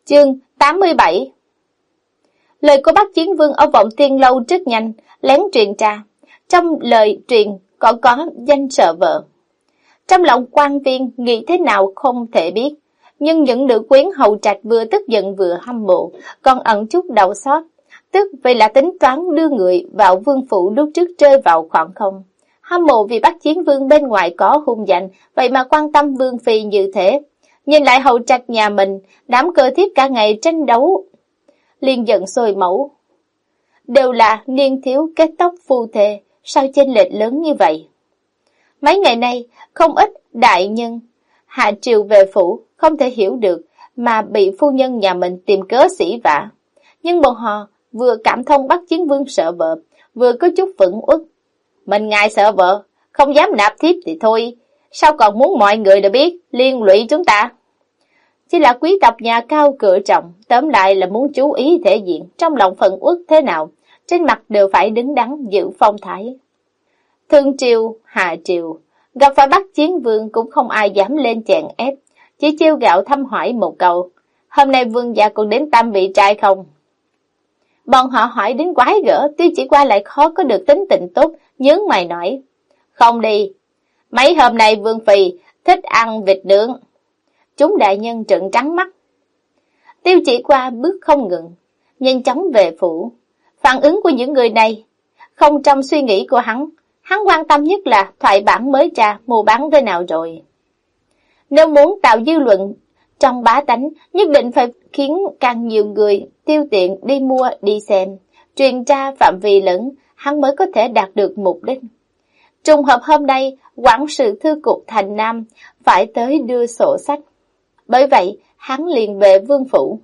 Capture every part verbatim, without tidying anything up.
Chương tám mươi bảy. Lời của Bắc Chiến Vương ở Vọng Tiên Lâu rất nhanh, lén truyền ra. Trong lời truyền còn có danh sợ vợ. Trong lòng quan viên nghĩ thế nào không thể biết, nhưng những nữ quyến hầu trạch vừa tức giận vừa hâm mộ, còn ẩn chút đau xót, tức vì là tính toán đưa người vào vương phủ lúc trước rơi vào khoảng không. Hâm mộ vì Bắc Chiến Vương bên ngoài có hung danh, vậy mà quan tâm vương phi như thế. Nhìn lại hầu trạch nhà mình, đám cơ thiếp cả ngày tranh đấu, liền giận sôi máu. Đều là niên thiếu kết tóc phu thê, sao chênh lệch lớn như vậy? Mấy ngày nay, không ít đại nhân hạ triều về phủ, không thể hiểu được mà bị phu nhân nhà mình tìm cớ sỉ vả. Nhưng bọn họ vừa cảm thông Bắc Chiến Vương sợ vợ, vừa có chút phẫn uất. Mình ngại sợ vợ, không dám nạp thiếp thì thôi, sao còn muốn mọi người đều biết, liên lụy chúng ta? Chỉ là quý tộc nhà cao cửa trọng, tóm lại là muốn chú ý thể diện, trong lòng phẫn uất thế nào, trên mặt đều phải đứng đắn giữ phong thái. Thương triều, hạ triều, gặp phải Bắc Chiến Vương cũng không ai dám lên chèn ép, chỉ trêu gạo thăm hỏi một câu, hôm nay vương gia còn đến Tam vị trai không? Bọn họ hỏi đến quái gở, Tiêu Chỉ Qua lại khó có được tính tình tốt, nhướng mày nói, không đi, mấy hôm nay vương phi thích ăn vịt nướng. Chúng đại nhân trợn trắng mắt. Tiêu Chỉ Qua bước không ngừng, nhanh chóng về phủ. Phản ứng của những người này không trong suy nghĩ của hắn, hắn quan tâm nhất là thoại bản mới ra mua bán thế nào rồi. Nếu muốn tạo dư luận trong bá tánh, nhất định phải khiến càng nhiều người tiêu tiện đi mua đi xem, truyền ra phạm vi lớn, hắn mới có thể đạt được mục đích. Trùng hợp hôm nay, quản sự thư cục Thành Nam phải tới đưa sổ sách. Bởi vậy, hắn liền về vương phủ.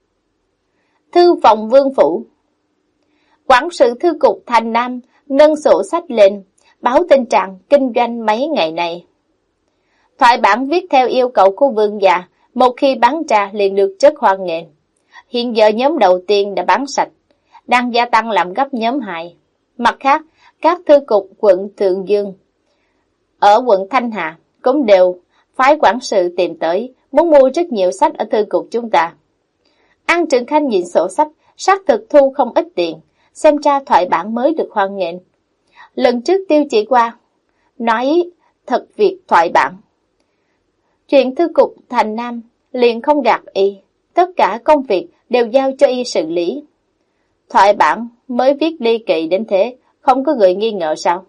Thư phòng vương phủ. Quản sự thư cục Thành Nam nâng sổ sách lên, báo tình trạng kinh doanh mấy ngày này. Thoại bản viết theo yêu cầu của vương gia, một khi bán ra liền được rất hoan nghênh. Hiện giờ nhóm đầu tiên đã bán sạch, đang gia tăng làm gấp nhóm hai. Mặt khác, các thư cục quận Thượng Dương ở quận Thanh Hà cũng đều phái quản sự tìm tới, muốn mua rất nhiều sách ở thư cục chúng ta. An Trường Khanh nhìn sổ sách, xác thực thu không ít tiền, xem ra thoại bản mới được hoan nghênh. Lần trước Tiêu Chỉ Qua nói thật việc thoại bản. Chuyện thư cục Thành Nam liền không gạt y, tất cả công việc đều giao cho y xử lý. Thoại bản mới viết ly kỳ đến thế, không có người nghi ngờ sao?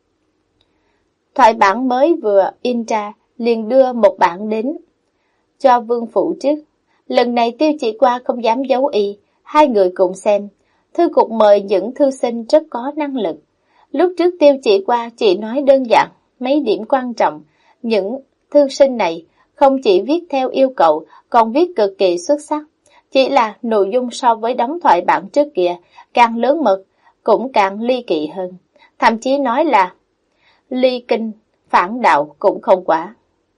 Thoại bản mới vừa in ra, liền đưa một bản đến cho vương phủ trước. Lần này Tiêu Chỉ Qua không dám giấu y, hai người cùng xem. Thư cục mời những thư sinh rất có năng lực. Lúc trước Tiêu Chỉ Qua chỉ nói đơn giản mấy điểm quan trọng. Những thư sinh này không chỉ viết theo yêu cầu, còn viết cực kỳ xuất sắc. Chỉ là nội dung so với đóng thoại bản trước kia, càng lớn mật, cũng càng ly kỳ hơn. Thậm chí nói là ly kinh, phản đạo cũng không quá.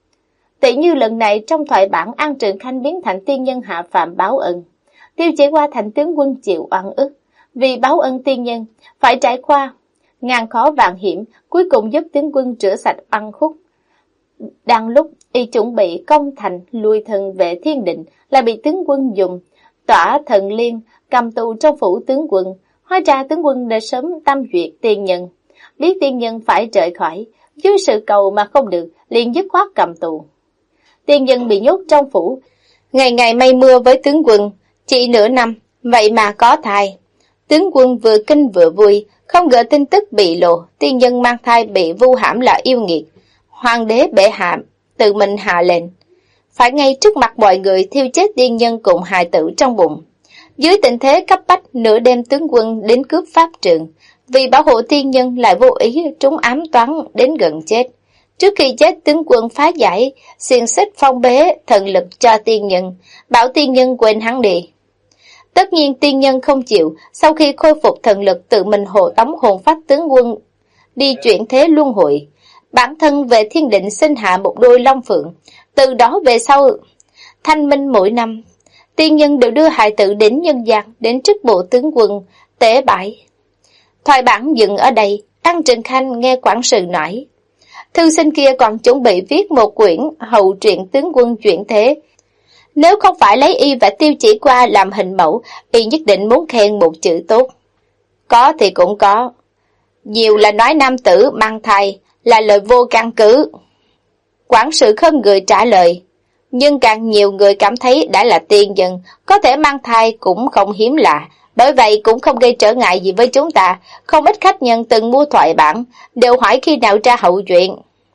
Tỷ như lần này trong thoại bản An Trường Khanh biến thành tiên nhân hạ phạm báo ân. Tiêu Chỉ Qua thành tướng quân chịu oan ức. Vì báo ân tiên nhân, phải trải qua ngàn khó vạn hiểm, cuối cùng giúp tướng quân rửa sạch oan khúc. Đang lúc y chuẩn bị công thành lui thân về thiên định, là bị tướng quân dùng tỏa thần liên cầm tù trong phủ tướng quân. Hóa ra tướng quân đã sớm tâm duyệt tiên nhân, biết tiên nhân phải rời khỏi, dưới sự cầu mà không được, liền dứt khoát cầm tù. Tiên nhân bị nhốt trong phủ, ngày ngày mây mưa với tướng quân, chỉ nửa năm, vậy mà có thai. Tướng quân vừa kinh vừa vui, không ngờ tin tức bị lộ, tiên nhân mang thai bị vu hãm là yêu nghiệt. Hoàng đế bệ hạ tự mình hạ lệnh, phải ngay trước mặt mọi người thiêu chết tiên nhân cùng hài tử trong bụng. Dưới tình thế cấp bách, nửa đêm tướng quân đến cướp pháp trường, vì bảo hộ tiên nhân lại vô ý trúng ám toán đến gần chết. Trước khi chết, tướng quân phá giải xiềng xích phong bế thần lực cho tiên nhân, bảo tiên nhân quên hắn đi. Tất nhiên tiên nhân không chịu, sau khi khôi phục thần lực tự mình hộ tống hồn phách tướng quân đi chuyển thế luân hồi. Bản thân về thiên định sinh hạ một đôi long phượng, từ đó về sau thanh minh mỗi năm, tiên nhân đều đưa hài tử đến nhân gian, đến trước bộ tướng quân tế bái. Thoại bản dừng ở đây, An Trường Khanh nghe quản sự nói, thư sinh kia còn chuẩn bị viết một quyển hậu truyện tướng quân chuyển thế, Nếu không phải lấy y và Tiêu Chỉ Qua làm hình mẫu, y nhất định muốn khen một chữ tốt. Có thì cũng có. Nhiều là nói nam tử mang thai là lời vô căn cứ. Quản sự không người trả lời. Nhưng càng nhiều người cảm thấy đã là tiên nhân, có thể mang thai cũng không hiếm lạ. Bởi vậy cũng không gây trở ngại gì với chúng ta. Không ít khách nhân từng mua thoại bản, đều hỏi khi nào ra hậu chuyện.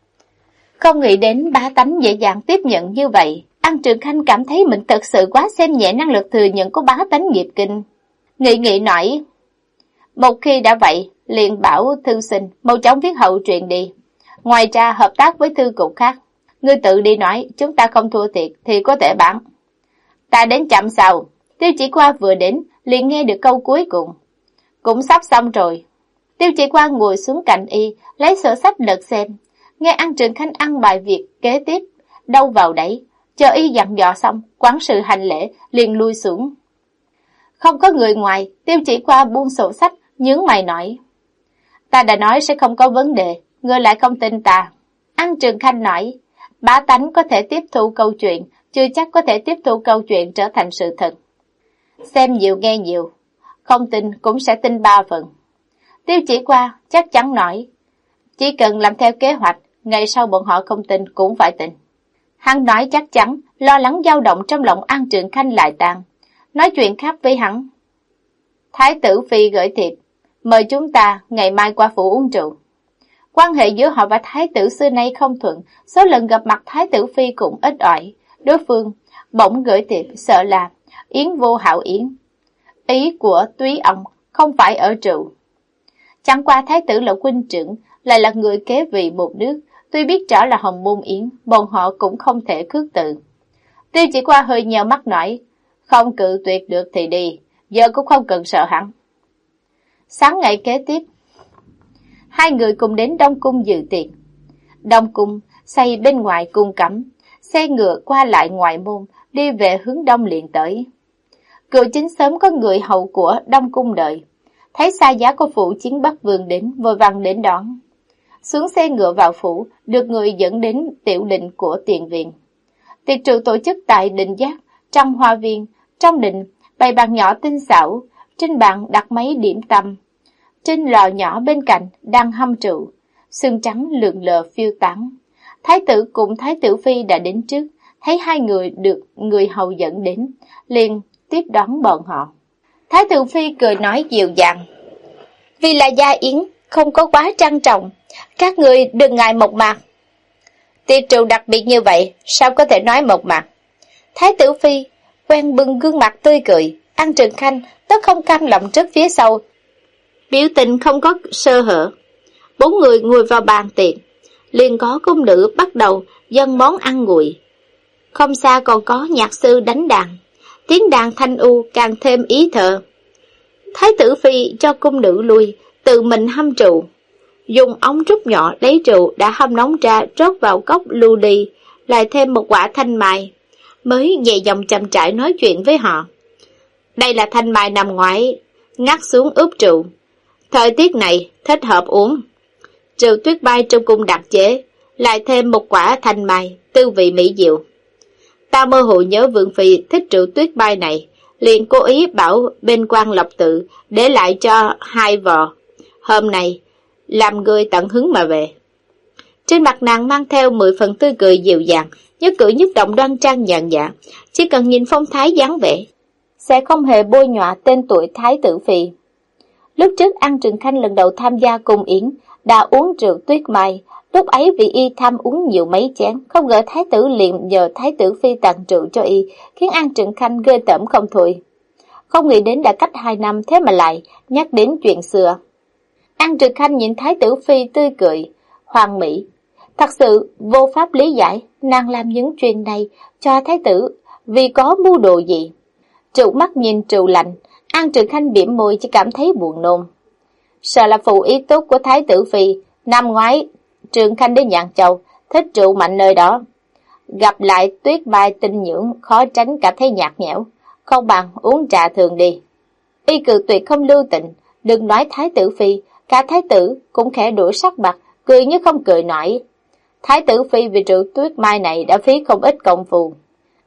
Không nghĩ đến bá tánh dễ dàng tiếp nhận như vậy. An Trường Khanh cảm thấy mình thật sự quá xem nhẹ năng lực thừa nhận của bá tánh nghiệp kinh. Nghị nghị nói, một khi đã vậy, liền bảo thư sinh mau chóng viết hậu truyện đi. Ngoài ra hợp tác với thư cục khác. Ngươi tự đi nói, chúng ta không thua thiệt thì có thể bán. Ta đến chậm sao? Tiêu Chỉ Qua vừa đến, liền nghe được câu cuối cùng. Cũng sắp xong rồi. Tiêu Chỉ Qua ngồi xuống cạnh y, lấy sổ sách lật xem. Nghe An Trường Khanh ăn bài việc kế tiếp, đâu vào đấy. Chờ y dặn dò xong, quản sự hành lễ, liền lui xuống. Không có người ngoài, Tiêu Chỉ Qua buông sổ sách, nhướng mày nói. Ta đã nói sẽ không có vấn đề, ngươi lại không tin ta. An Trường Khanh nói, bá tánh có thể tiếp thu câu chuyện, chưa chắc có thể tiếp thu câu chuyện trở thành sự thật. Xem nhiều nghe nhiều, không tin cũng sẽ tin ba phần. Tiêu Chỉ Qua chắc chắn nói, chỉ cần làm theo kế hoạch, ngày sau bọn họ không tin cũng phải tin. Hắn nói chắc chắn, lo lắng dao động trong lòng An Trường Khanh lại tan. Nói chuyện khác với hắn. Thái tử Phi gửi thiệp, mời chúng ta ngày mai qua phủ uống rượu. Quan hệ giữa họ và Thái tử xưa nay không thuận, số lần gặp mặt Thái tử Phi cũng ít ỏi. Đối phương bỗng gửi thiệp sợ là yến vô hảo yến. Ý của túy ông không phải ở rượu. Chẳng qua Thái tử là huynh trưởng, lại là người kế vị một nước. Tuy biết rõ là hồng môn yến, bọn họ cũng không thể khước từ. Tiêu Chỉ Qua hơi nheo mắt nói, không cự tuyệt được thì đi, giờ cũng không cần sợ hắn. Sáng ngày kế tiếp, hai người cùng đến Đông Cung dự tiệc. Đông Cung xây bên ngoài cung cấm, xe ngựa qua lại ngoại môn, đi về hướng đông liền tới. Cửa chính sớm có người hầu của Đông Cung đợi, thấy xa giá của phủ chiến Bắc Vương đến, vội vàng đến đón. Xuống xe ngựa vào phủ, được người dẫn đến tiểu đình của tiền viện. Tiệc rượu tổ chức tại đình Giác, trong hoa viên, trong đình bày bàn nhỏ tinh xảo, trên bàn đặt mấy điểm tâm. Trên lò nhỏ bên cạnh đang hâm rượu, sương trắng lượn lờ phiêu tán. Thái tử cùng Thái tử Phi đã đến trước, thấy hai người được người hầu dẫn đến, liền tiếp đón bọn họ. Thái tử Phi cười nói dịu dàng, vì là gia yến, không có quá trang trọng, các người đừng ngại mộc mạc. Tiệc rượu đặc biệt như vậy, sao có thể nói mộc mạc? Thái tử Phi quen bưng gương mặt tươi cười, An Trường Khanh tất không cam lòng trước phía sau, biểu tình không có sơ hở. Bốn người ngồi vào bàn tiệc, liền có cung nữ bắt đầu dâng món ăn nguội. Không xa còn có nhạc sư đánh đàn, tiếng đàn thanh u càng thêm ý thợ. Thái tử Phi cho cung nữ lui, tự mình hâm rượu, dùng ống trúc nhỏ lấy rượu đã hâm nóng ra rót vào cốc lưu ly, lại thêm một quả thanh mai, mới nhẹ giọng chậm rãi nói chuyện với họ. Đây là thanh mai nằm ngoại, ngắt xuống ướp rượu. Thời tiết này thích hợp uống. Rượu tuyết bay trong cung đặc chế, lại thêm một quả thanh mai, tư vị mỹ diệu. Ta mơ hồ nhớ Vương Phi thích rượu tuyết bay này, liền cố ý bảo bên quan lộc tự để lại cho hai vò. Hôm nay làm người tận hứng mà về. Trên mặt nàng mang theo mười phần tươi cười dịu dàng, nhất cử nhất động đoan trang nhàn nhã, chỉ cần nhìn phong thái dáng vẻ sẽ không hề bôi nhọa tên tuổi Thái tử Phi. Lúc trước An Trường Khanh lần đầu tham gia cung yến đã uống rượu tuyết mai, lúc ấy vì y tham uống nhiều mấy chén, không ngờ Thái tử liền nhờ Thái tử Phi tặng rượu cho y, khiến An Trường Khanh ghê tởm không thôi. Không nghĩ đến đã cách hai năm thế mà lại nhắc đến chuyện xưa. An Trường Khanh nhìn Thái tử Phi tươi cười, hoàn mỹ. Thật sự vô pháp lý giải nàng làm những chuyện này cho Thái tử vì có mưu đồ gì. Trụ mắt nhìn Trụ lạnh, An Trường Khanh bĩm môi chỉ cảm thấy buồn nôn. Sợ là phụ ý tốt của Thái tử Phi, năm ngoái Trường Khanh đến Nhạn Châu, thích rượu mạnh nơi đó. Gặp lại tuyết bay tinh nhưỡng, khó tránh cảm thấy nhạt nhẽo, không bằng uống trà thường đi. Y cự tuyệt không lưu tình, đừng nói Thái tử Phi, cả Thái tử cũng khẽ đuổi sắc mặt, cười như không cười nổi. Thái tử Phi vì rượu tuyết mai này đã phí không ít công phu.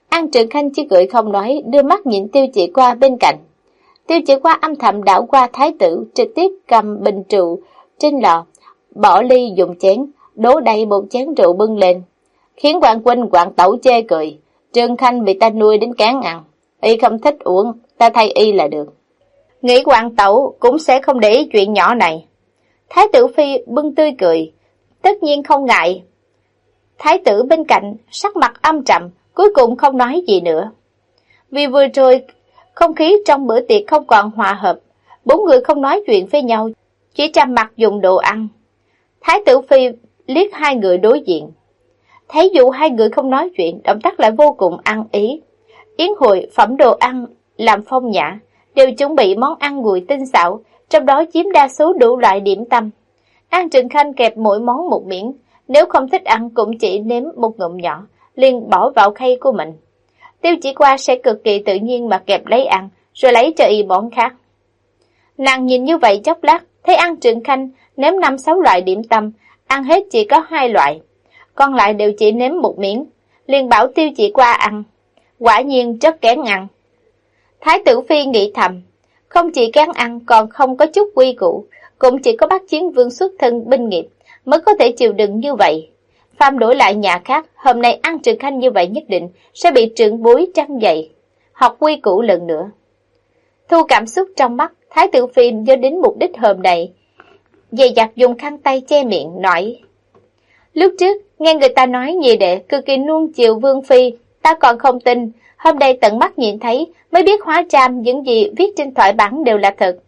An Trường Khanh chỉ cười không nói, đưa mắt nhìn Tiêu Chỉ Qua bên cạnh. Tiêu Chỉ Qua âm thầm đảo qua thái tử, trực tiếp cầm bình rượu trên lò, bỏ ly dùng chén, đổ đầy một chén rượu bưng lên, khiến Hoàng huynh Hoàng tẩu chê cười. Trường Khanh bị ta nuôi đến cán ăn, y không thích uống, ta thay y là được. Nghĩ Hoàng tẩu cũng sẽ không để ý chuyện nhỏ này. Thái tử phi bưng tươi cười, tất nhiên không ngại. Thái tử bên cạnh sắc mặt âm trầm, cuối cùng không nói gì nữa. Vì vừa rồi không khí trong bữa tiệc không còn hòa hợp, bốn người không nói chuyện với nhau, chỉ trầm mặt dùng đồ ăn. Thái tử phi liếc hai người đối diện, thấy dù hai người không nói chuyện, động tác lại vô cùng ăn ý. Yến hội phẩm đồ ăn làm phong nhã, đều chuẩn bị món ăn nguội tinh xảo, trong đó chiếm đa số đủ loại điểm tâm. An Trường Khanh kẹp mỗi món một miếng, nếu không thích ăn cũng chỉ nếm một ngụm nhỏ, liền bỏ vào khay của mình. Tiêu Chỉ Qua sẽ cực kỳ tự nhiên mà kẹp lấy ăn, rồi lấy cho y món khác. Nàng nhìn như vậy chốc lát, thấy An Trường Khanh nếm năm sáu loại điểm tâm, ăn hết chỉ có hai loại, còn lại đều chỉ nếm một miếng, liền bảo Tiêu Chỉ Qua ăn. Quả nhiên rất kén ăn. Thái tử phi nghĩ thầm, không chỉ kén ăn còn không có chút quy củ, cũng chỉ có Bắc Chiến Vương xuất thân binh nghiệp mới có thể chịu đựng như vậy. Phàm đổi lại nhà khác, hôm nay An Trường Khanh như vậy nhất định sẽ bị trưởng bối trăng dậy, học quy củ lần nữa. Thu cảm xúc trong mắt, Thái tử phi nhớ đến mục đích hôm nay, dày dặt dùng khăn tay che miệng, nói: Lúc trước, nghe người ta nói nhị đệ cực kỳ nuông chiều Vương phi, ta còn không tin, hôm nay tận mắt nhìn thấy mới biết hóa ra những gì viết trên thoại bản đều là thật.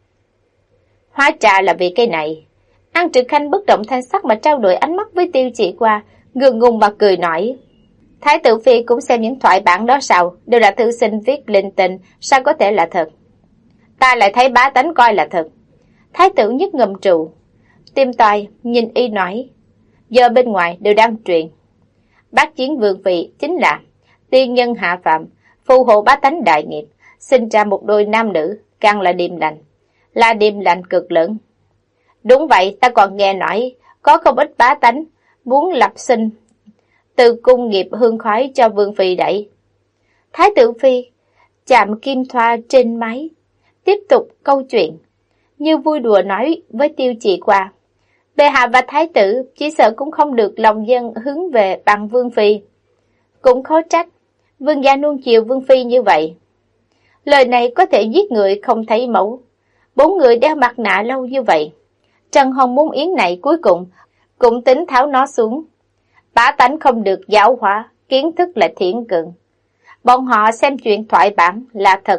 Hóa ra là vì cái này. An Trường Khanh bất động thanh sắc mà trao đổi ánh mắt với Tiêu Chỉ Qua, ngượng ngùng mà cười nói: Thái tử phi cũng xem những thoại bản đó sao, đều là thư sinh viết linh tinh, sao có thể là thật? Ta lại thấy bá tánh coi là thật. Thái tử nhất ngầm trụ, Tiêm toài nhìn y nói: Giờ bên ngoài đều đang truyền, Bác Chiến Vương phi chính là tiên nhân hạ phạm, phù hộ bá tánh đại nghiệp, sinh ra một đôi nam nữ, càng là điềm lành, là điềm lành cực lớn. Đúng vậy, ta còn nghe nói có không ít bá tánh muốn lập sinh từ cung nghiệp hương khói cho Vương phi đẩy. Thái tử phi chạm kim thoa trên máy, tiếp tục câu chuyện, như vui đùa nói với Tiêu Chỉ Qua: Bệ hạ và thái tử chỉ sợ cũng không được lòng dân hướng về bằng Vương phi. Cũng khó trách vương gia nuông chiều Vương phi như vậy. Lời này có thể giết người không thấy máu. Bốn người đeo mặt nạ lâu như vậy, Trần Hồng muốn yến này cuối cùng cũng tính tháo nó xuống. Bá tánh không được giáo hóa, kiến thức là thiển cận. Bọn họ xem chuyện thoại bản là thật,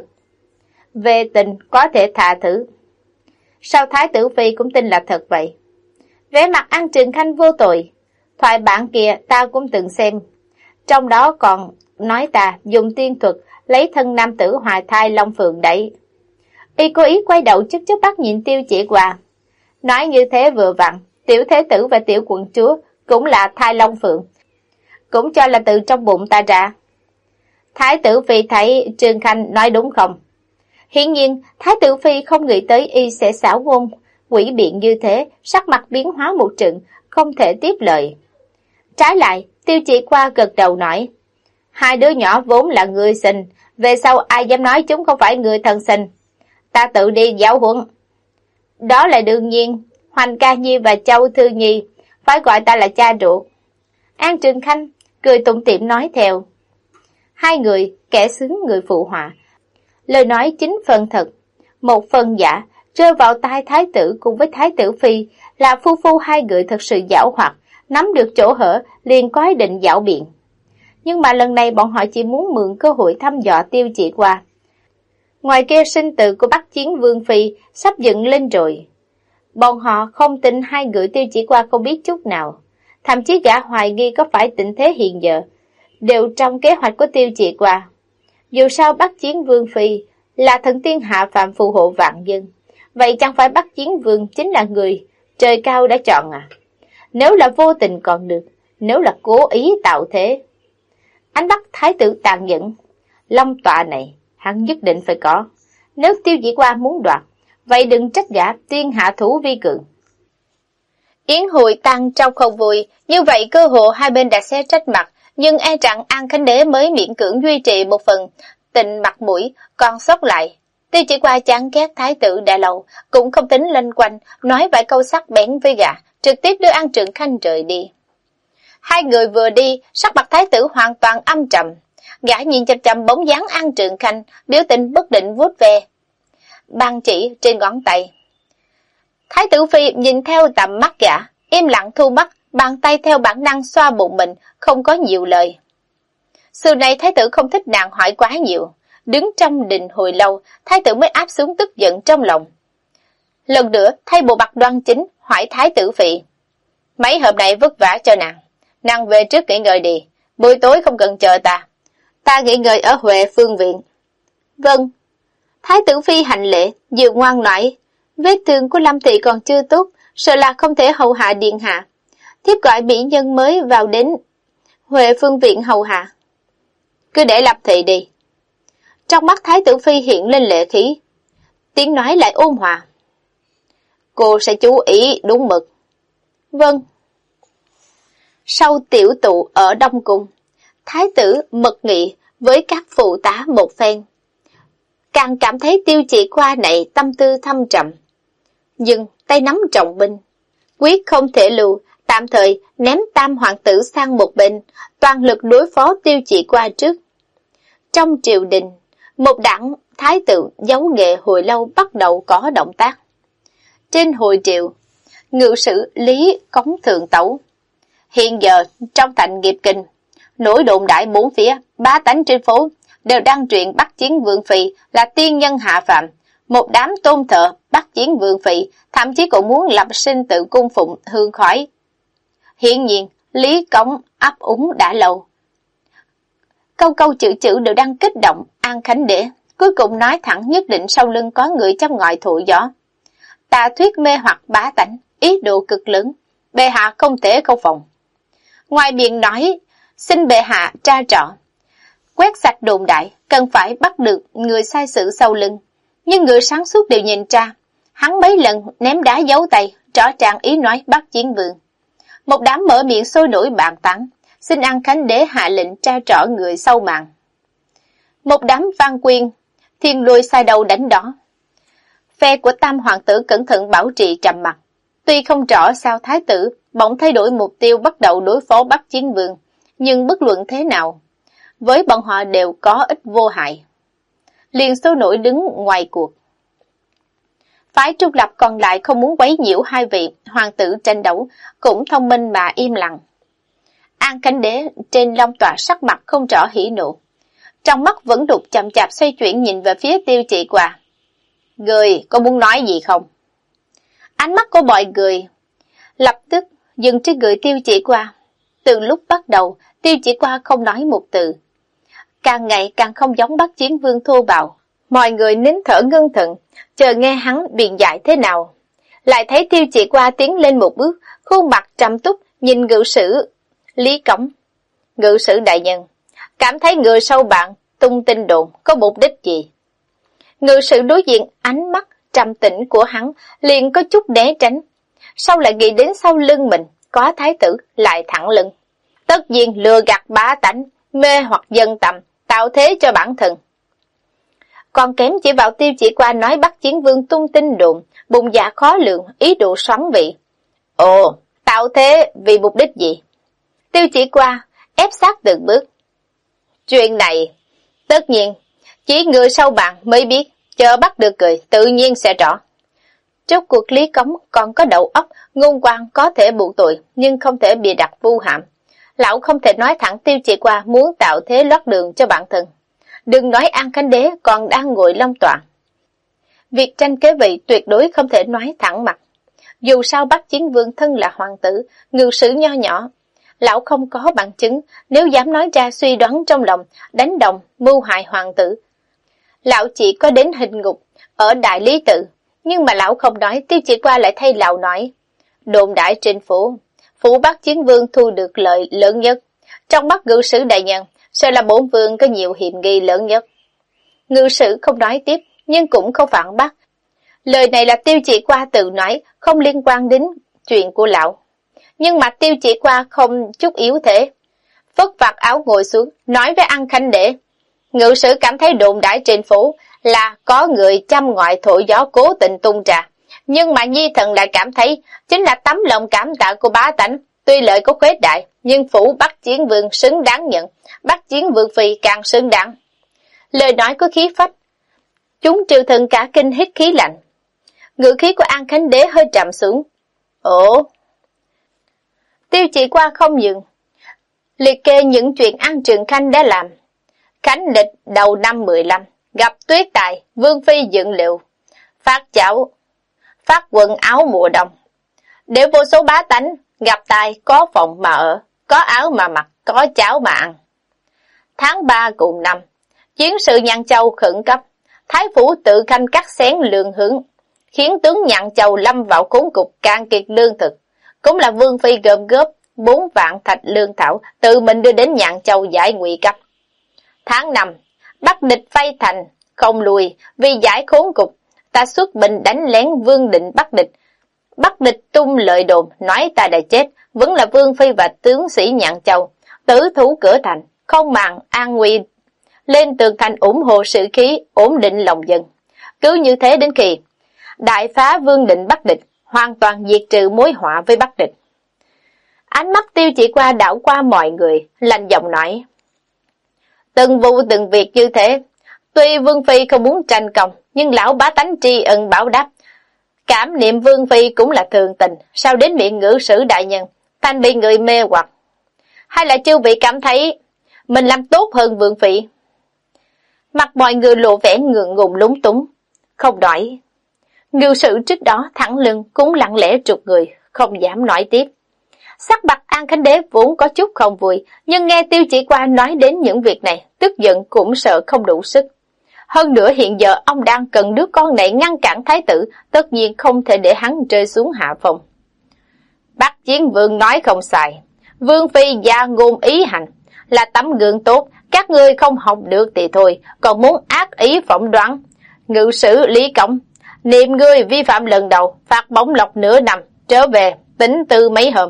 về tình có thể tha thứ. Sao thái tử phi cũng tin là thật vậy? Vẻ mặt An Trường Khanh vô tội. Thoại bản kia ta cũng từng xem, trong đó còn nói ta dùng tiên thuật lấy thân nam tử hoài thai Long Phượng đẩy. Y cố ý quay đầu chức chớp bắt nhìn Tiêu Chỉ Qua, nói như thế vừa vặn, tiểu thế tử và tiểu quận chúa cũng là thai Long Phượng, cũng cho là từ trong bụng ta ra. Thái tử phi thấy Trường Khanh nói đúng không? Hiển nhiên thái tử phi không nghĩ tới y sẽ xảo ngôn quỷ biện như thế, sắc mặt biến hóa một trận, không thể tiếp lời. Trái lại, Tiêu Chỉ Qua gật đầu nói: Hai đứa nhỏ vốn là người sinh, về sau ai dám nói chúng không phải người thân sinh, ta tự đi giáo huấn. Đó là đương nhiên, Hoành Ca Nhi và Châu Thư Nhi phải gọi ta là cha ruột. An Trường Khanh cười tủm tỉm nói theo. Hai người kẻ sướng người phụ họa, lời nói chính phần thật, một phần giả, rơi vào tai thái tử cùng với thái tử phi, là phu phu hai người thật sự giảo hoạt, nắm được chỗ hở liền có ý định giảo biện. Nhưng mà lần này bọn họ chỉ muốn mượn cơ hội thăm dò Tiêu Chỉ Qua. Ngoài kia sinh tử của Bắc Chiến Vương phi sắp dựng lên rồi. Bọn họ không tin hai người Tiêu Chỉ Qua không biết chút nào, thậm chí gã hoài nghi có phải tình thế hiện giờ đều trong kế hoạch của Tiêu Chỉ Qua. Dù sao Bắc Chiến Vương phi là thần tiên hạ phàm phù hộ vạn dân, vậy chẳng phải Bắc Chiến Vương chính là người trời cao đã chọn à? Nếu là vô tình còn được, nếu là cố ý tạo thế. Ánh mắt thái tử tàn nhẫn, long tọa này hắn nhất định phải có. Nếu Tiêu Chỉ Qua muốn đoạt, vậy đừng trách gã tiên hạ thủ vi cường. Yến hội tăng trong không vui, như vậy cơ hội hai bên đã xé rách mặt, nhưng e rằng An Khánh Đế mới miễn cưỡng duy trì một phần tình mặt mũi còn sót lại. Tiêu Chỉ Qua chán ghét thái tử đã lâu, cũng không tính lanh quanh, nói vài câu sắc bén với gã, trực tiếp đưa An Trượng Khanh rời đi. Hai người vừa đi, sắc mặt thái tử hoàn toàn âm trầm. Gã nhìn chằm chằm bóng dáng An Trượng Khanh, biểu tình bất định vuốt ve bàn chỉ trên ngón tay. Thái tử phi nhìn theo tầm mắt gã, im lặng thu mắt, bàn tay theo bản năng xoa bụng mình, không có nhiều lời. Xưa này thái tử không thích nàng hỏi quá nhiều, đứng trong đình hồi lâu, thái tử mới áp xuống tức giận trong lòng. Lần nữa thay bộ mặt đoan chính, hỏi thái tử phi: mấy hôm nay vất vả cho nàng, nàng về trước nghỉ ngơi đi, buổi tối không cần chờ ta, ta nghỉ ngơi ở Huệ Phương Viện. Vâng. Thái tử phi hành lễ, dịu ngoan nói: vết thương của Lâm thị còn chưa tốt, sợ là không thể hầu hạ điện hạ. Thiếp gọi mỹ nhân mới vào đến Huệ Phương Viện hầu hạ. Cứ để Lâm thị đi. Trong mắt thái tử phi hiện lên lệ khí, tiếng nói lại ôn hòa: cô sẽ chú ý đúng mực. Vâng. Sau tiểu tụ ở Đông Cung, thái tử mật nghị với các phụ tá một phen, càng cảm thấy Tiêu Chỉ Qua này tâm tư thâm trầm, nhưng tay nắm trọng binh, quyết không thể lưu, tạm thời ném tam hoàng tử sang một bên, toàn lực đối phó Tiêu Chỉ Qua trước. Trong triều đình, một đảng thái tử giấu nghệ hồi lâu bắt đầu có động tác. Trên hồi triều, ngự sử Lý Cống Thượng Tấu. Hiện giờ trong thành Nghiệp Kinh, nổi đồn đại bốn phía, bá tánh trên phố đều đăng truyện bắt chiến vương phi là tiên nhân hạ phạm. Một đám tôn thờ bắt chiến vương phi, thậm chí còn muốn lập sinh tự cung phụng hương khói. Hiển nhiên, Lý Cống ấp úng đã lâu. Câu câu chữ chữ đều đang kích động An Khánh Đế, cuối cùng nói thẳng nhất định sau lưng có người châm ngòi thụ gió. Tà thuyết mê hoặc bá tánh, ý đồ cực lớn, bệ hạ không thể không phòng. Ngoài miệng nói, xin bệ hạ tra rõ, quét sạch đồn đại, cần phải bắt được người sai sự sau lưng. Nhưng người sáng suốt đều nhìn ra, hắn mấy lần ném đá giấu tay, rõ ràng ý nói bắt chiến vương. Một đám mở miệng sôi nổi bàn tán, xin An Khánh Đế hạ lệnh tra rõ người sau màn. Một đám văn quyên, thiên lôi sai đầu đánh đỏ. Phe của tam hoàng tử cẩn thận bảo trì trầm mặc. Tuy không rõ sao thái tử bỗng thay đổi mục tiêu bắt đầu đối phó bắt chiến vương, nhưng bất luận thế nào, với bọn họ đều có ích vô hại. Liền sôi nổi đứng ngoài cuộc. Phái trung lập còn lại không muốn quấy nhiễu hai vị hoàng tử tranh đấu, cũng thông minh mà im lặng. An Khánh Đế trên long tọa sắc mặt không rõ hỉ nộ, trong mắt vẫn đục chậm chạp xoay chuyển nhìn về phía Tiêu Chỉ Qua. Người có muốn nói gì không? Ánh mắt của mọi người lập tức dừng trên người Tiêu Chỉ Qua. Từ lúc bắt đầu, Tiêu Chỉ Qua không nói một từ, càng ngày càng không giống bắt chiến vương thô bạo. Mọi người nín thở ngưng thận, chờ nghe hắn biện giải thế nào. Lại thấy Tiêu Chỉ Qua tiến lên một bước, khuôn mặt trầm túc nhìn ngự sử Lý Cống. Ngự sử đại nhân, cảm thấy người sau bạn tung tin đồn có mục đích gì? Ngự sử đối diện ánh mắt trầm tĩnh của hắn liền có chút né tránh, sau lại nghĩ đến sau lưng mình có thái tử lại thẳng lưng. Tất nhiên lừa gạt bá tánh, mê hoặc dân tầm, tạo thế cho bản thân. Còn kém chỉ vào Tiêu Chỉ Qua nói bắt chiến vương tung tin đồn, bụng dạ khó lường, ý đồ xoắn vị. Ồ, tạo thế vì mục đích gì? Tiêu Chỉ Qua ép sát từng bước. Chuyện này, tất nhiên, chỉ người sau bạn mới biết, chờ bắt được người tự nhiên sẽ rõ. Trước cuộc Lý Cống còn có đầu óc, ngôn quan có thể buộc tội, nhưng không thể bịa đặt vu hãm. Lão không thể nói thẳng Tiêu Chỉ Qua muốn tạo thế lót đường cho bản thân. Đừng nói An Khánh Đế còn đang ngồi long tọa. Việc tranh kế vị tuyệt đối không thể nói thẳng mặt. Dù sao bắt chiến vương thân là hoàng tử, ngự sử nho nhỏ. Lão không có bằng chứng, nếu dám nói ra suy đoán trong lòng, đánh đồng, mưu hại hoàng tử. Lão chỉ có đến hình ngục, ở Đại Lý Tự, nhưng mà lão không nói, Tiêu Chỉ Qua lại thay lão nói. Đồn đại trên phủ, phủ bắt chiến vương thu được lợi lớn nhất. Trong mắt ngự sử đại nhân, sợ là bổn vương có nhiều hiểm nghi lớn nhất. Ngự sử không nói tiếp, nhưng cũng không phản bác. Lời này là Tiêu Chỉ Qua tự nói, không liên quan đến chuyện của lão. Nhưng mà Tiêu Chỉ Qua không chút yếu thế. vất vạt áo ngồi xuống, nói với An Khánh Đế. Ngự sử cảm thấy đồn đãi trên phố là có người chăm ngoại thổi gió cố tình tung trà, nhưng mà Nhi Thần lại cảm thấy chính là tấm lòng cảm tạ của bá tánh. Tuy lợi có khuếch đại, nhưng phủ Bắc Chiến Vương xứng đáng nhận, Bắc Chiến Vương phi càng xứng đáng. Lời nói có khí phách, chúng triều thần cả kinh hít khí lạnh. Ngữ khí của An Khánh Đế hơi trầm xuống. Ồ! Tiêu Chỉ Qua không dừng, liệt kê những chuyện An Trường Khanh đã làm. Khánh lịch đầu năm mười lăm, gặp tuyết tài, Vương phi dựng liệu, phát chảo, phát quần áo mùa đông. Để vô số bá tánh, gặp tài có phòng mà ở, có áo mà mặc, có cháo mà ăn. Tháng ba cùng năm, chiến sự Nhạn Châu khẩn cấp, Thái phủ tự khanh cắt xén lương hướng, khiến tướng Nhạn Châu lâm vào khốn cục cạn kiệt lương thực. Cũng là Vương phi gom góp bốn vạn thạch lương thảo, tự mình đưa đến Nhạn Châu giải nguy cấp. Tháng năm, Bắc địch vây thành, không lùi, vì giải khốn cục, ta xuất binh đánh lén Vương Định Bắc địch. Bắc địch tung lợi đồn, nói ta đã chết, vẫn là Vương phi và tướng sĩ Nhạn Châu, tử thủ cửa thành, không màng an nguy, lên tường thành ủng hộ sự khí, ổn định lòng dân. Cứ như thế đến khi đại phá Vương Định Bắc địch, hoàn toàn diệt trừ mối họa với Bắc địch. Ánh mắt Tiêu Chỉ Qua đảo qua mọi người, lạnh giọng nói. Từng vụ từng việc như thế, tuy Vương phi không muốn tranh công, nhưng lão bá tánh tri ân báo đáp. Cảm niệm Vương phi cũng là thường tình, sao đến miệng ngữ sử đại nhân, thành bị người mê hoặc. Hay là chư vị cảm thấy mình làm tốt hơn Vương phi? Mặt mọi người lộ vẻ ngượng ngùng lúng túng, không nói. Ngưu sử trước đó thẳng lưng cũng lặng lẽ trục người, không dám nói tiếp. Sắc mặt An Khánh Đế vốn có chút không vui, nhưng nghe Tiêu Chỉ Qua nói đến những việc này, tức giận cũng sợ không đủ sức. Hơn nữa hiện giờ ông đang cần đứa con này ngăn cản thái tử, tất nhiên không thể để hắn rơi xuống hạ phong. Bắc Chiến Vương nói không sai, Vương phi gia ngôn ý hành, là tấm gương tốt, các ngươi không học được thì thôi, còn muốn ác ý phỏng đoán. Ngự sử Lý Cổng, niệm ngươi vi phạm lần đầu, phạt bổng lộc nửa năm, trở về, tính tư mấy hôm.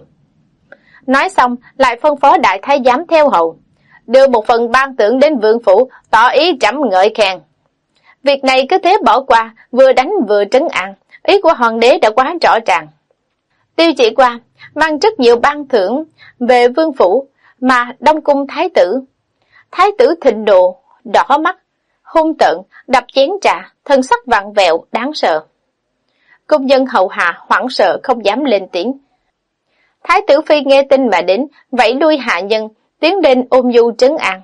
Nói xong, lại phân phó đại thái giám theo hầu, đưa một phần ban thưởng đến vương phủ, tỏ ý trẫm ngợi khen. Việc này cứ thế bỏ qua, vừa đánh vừa trấn an, ý của hoàng đế đã quá rõ ràng. Tiêu Chỉ Qua mang rất nhiều ban thưởng về vương phủ, mà Đông cung thái tử. Thái tử thịnh nộ, đỏ mắt, hung tợn, đập chén trà, thân sắc vặn vẹo, đáng sợ. Công nhân hầu hạ hoảng sợ không dám lên tiếng. Thái tử phi nghe tin mà đến, vẫy đuôi hạ nhân, tiến lên ôm nhu trấn an.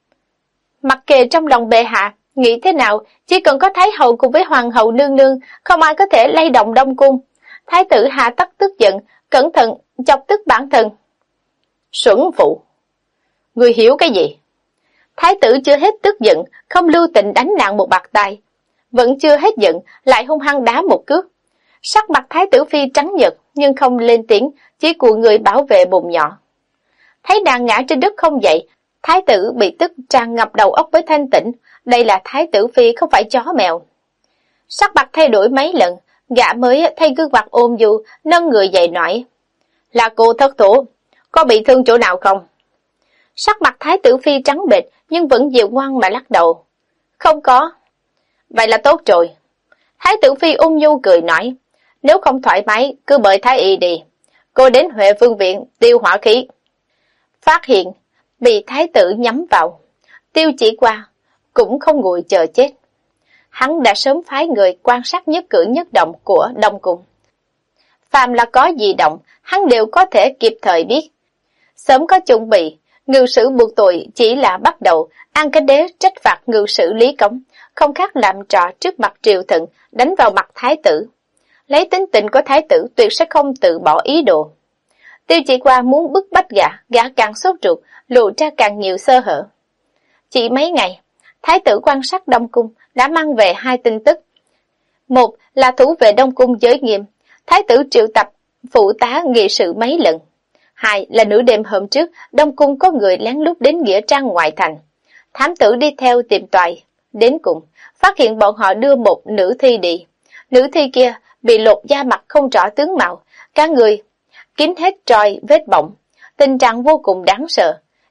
Mặc kệ trong lòng bệ hạ nghĩ thế nào, chỉ cần có thái hậu cùng với hoàng hậu nương nương, không ai có thể lay động Đông cung. Thái tử hạ tắc tức giận, cẩn thận chọc tức bản thân. Xuẩn phụ, người hiểu cái gì? Thái tử chưa hết tức giận, không lưu tình đánh nặng một bạt tay, vẫn chưa hết giận, lại hung hăng đá một cước. Sắc mặt thái tử phi trắng nhợt, nhưng không lên tiếng, chỉ của người bảo vệ bụng nhỏ. Thấy nàng ngã trên đất không dậy, thái tử bị tức tràn ngập đầu óc với thanh tĩnh. Đây là thái tử phi, không phải chó mèo. Sắc mặt thay đổi mấy lần, gã mới thay gương mặt ôm du, nâng người dậy nói. Là cô thất thủ, có bị thương chỗ nào không? Sắc mặt thái tử phi trắng bệch, nhưng vẫn dịu ngoan mà lắc đầu. Không có. Vậy là tốt rồi. Thái tử phi ung nhu cười nói. Nếu không thoải mái, cứ mời thái y đi. Cô đến Huệ Vương viện tiêu hỏa khí. Phát hiện bị thái tử nhắm vào, Tiêu Chỉ Qua cũng không ngồi chờ chết. Hắn đã sớm phái người quan sát nhất cử nhất động của Đông cung. Phàm là có gì động, hắn đều có thể kịp thời biết. Sớm có chuẩn bị, ngự sử buộc tội chỉ là bắt đầu. An Khánh Đế trách phạt ngự sử Lý Cống, không khác làm trò trước mặt triều thần, đánh vào mặt thái tử. Lấy tính tình của thái tử tuyệt sẽ không tự bỏ ý đồ. Tiêu Chỉ Qua muốn bức bách gã, gã càng sốt ruột, lộ ra càng nhiều sơ hở. Chỉ mấy ngày, thái tử quan sát Đông cung đã mang về hai tin tức. Một là thủ vệ Đông cung giới nghiêm, thái tử triệu tập phụ tá nghị sự mấy lần. Hai là nửa đêm hôm trước, Đông cung có người lén lút đến nghĩa trang ngoại thành. Thám tử đi theo tìm tòi, đến cùng phát hiện bọn họ đưa một nữ thi đi. Nữ thi kia bị lột da mặt không rõ tướng mạo, cả người kín hết tròi vết bỏng, tình trạng vô cùng đáng sợ.